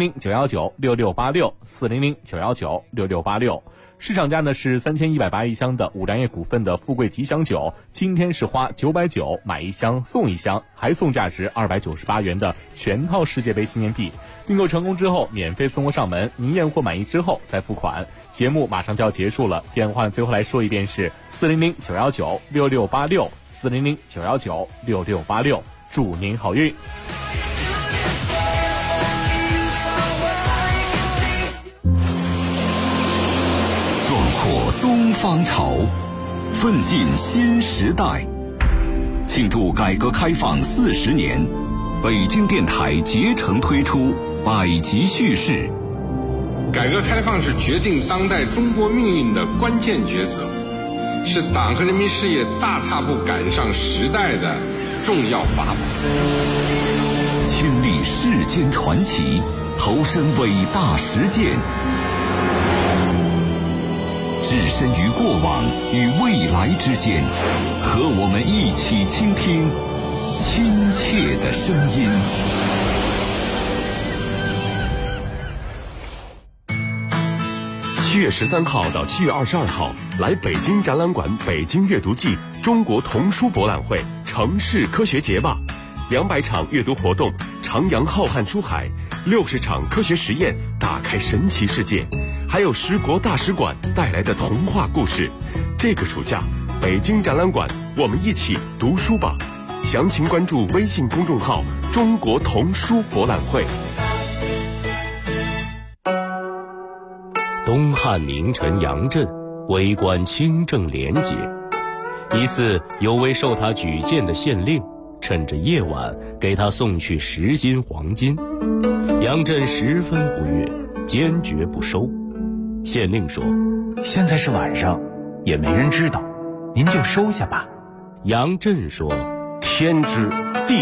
，400-919-6686，400-919-6686。市场价呢是3180一箱的五粮液股份的富贵吉祥酒，今天是花990买一箱送一箱，还送价值298元的全套世界杯纪念币。订购成功之后免费送货上门，您验货满意之后再付款。节目马上就要结束了，电话最后来说一遍是400-919-6686，400-919-6686。祝您好运。 壮阔东方潮，奋进新时代。庆祝改革开放40年，北京电台竭诚推出百集叙事。 改革开放是决定当代中国命运的关键抉择，是党和人民事业大踏步赶上时代的重要法宝。 亲历世间传奇，投身伟大实践，置身于过往与未来之间，和我们一起倾听亲切的声音。 7月13号到7月22号，来北京展览馆北京阅读季中国童书博览会城市科学节吧，200场阅读活动，徜徉浩瀚书海，60场科学实验，打开神奇世界，还有10国大使馆带来的童话故事。这个暑假，北京展览馆，我们一起读书吧。详情关注微信公众号“中国童书博览会”。 东汉名臣杨震为官清正廉洁，一次有位受他举荐的县令趁着夜晚给他送去10斤黄金，杨震十分不悦，坚决不收。县令说：“ 现在是晚上，也没人知道，您就收下吧。” 杨震说：“ 天知地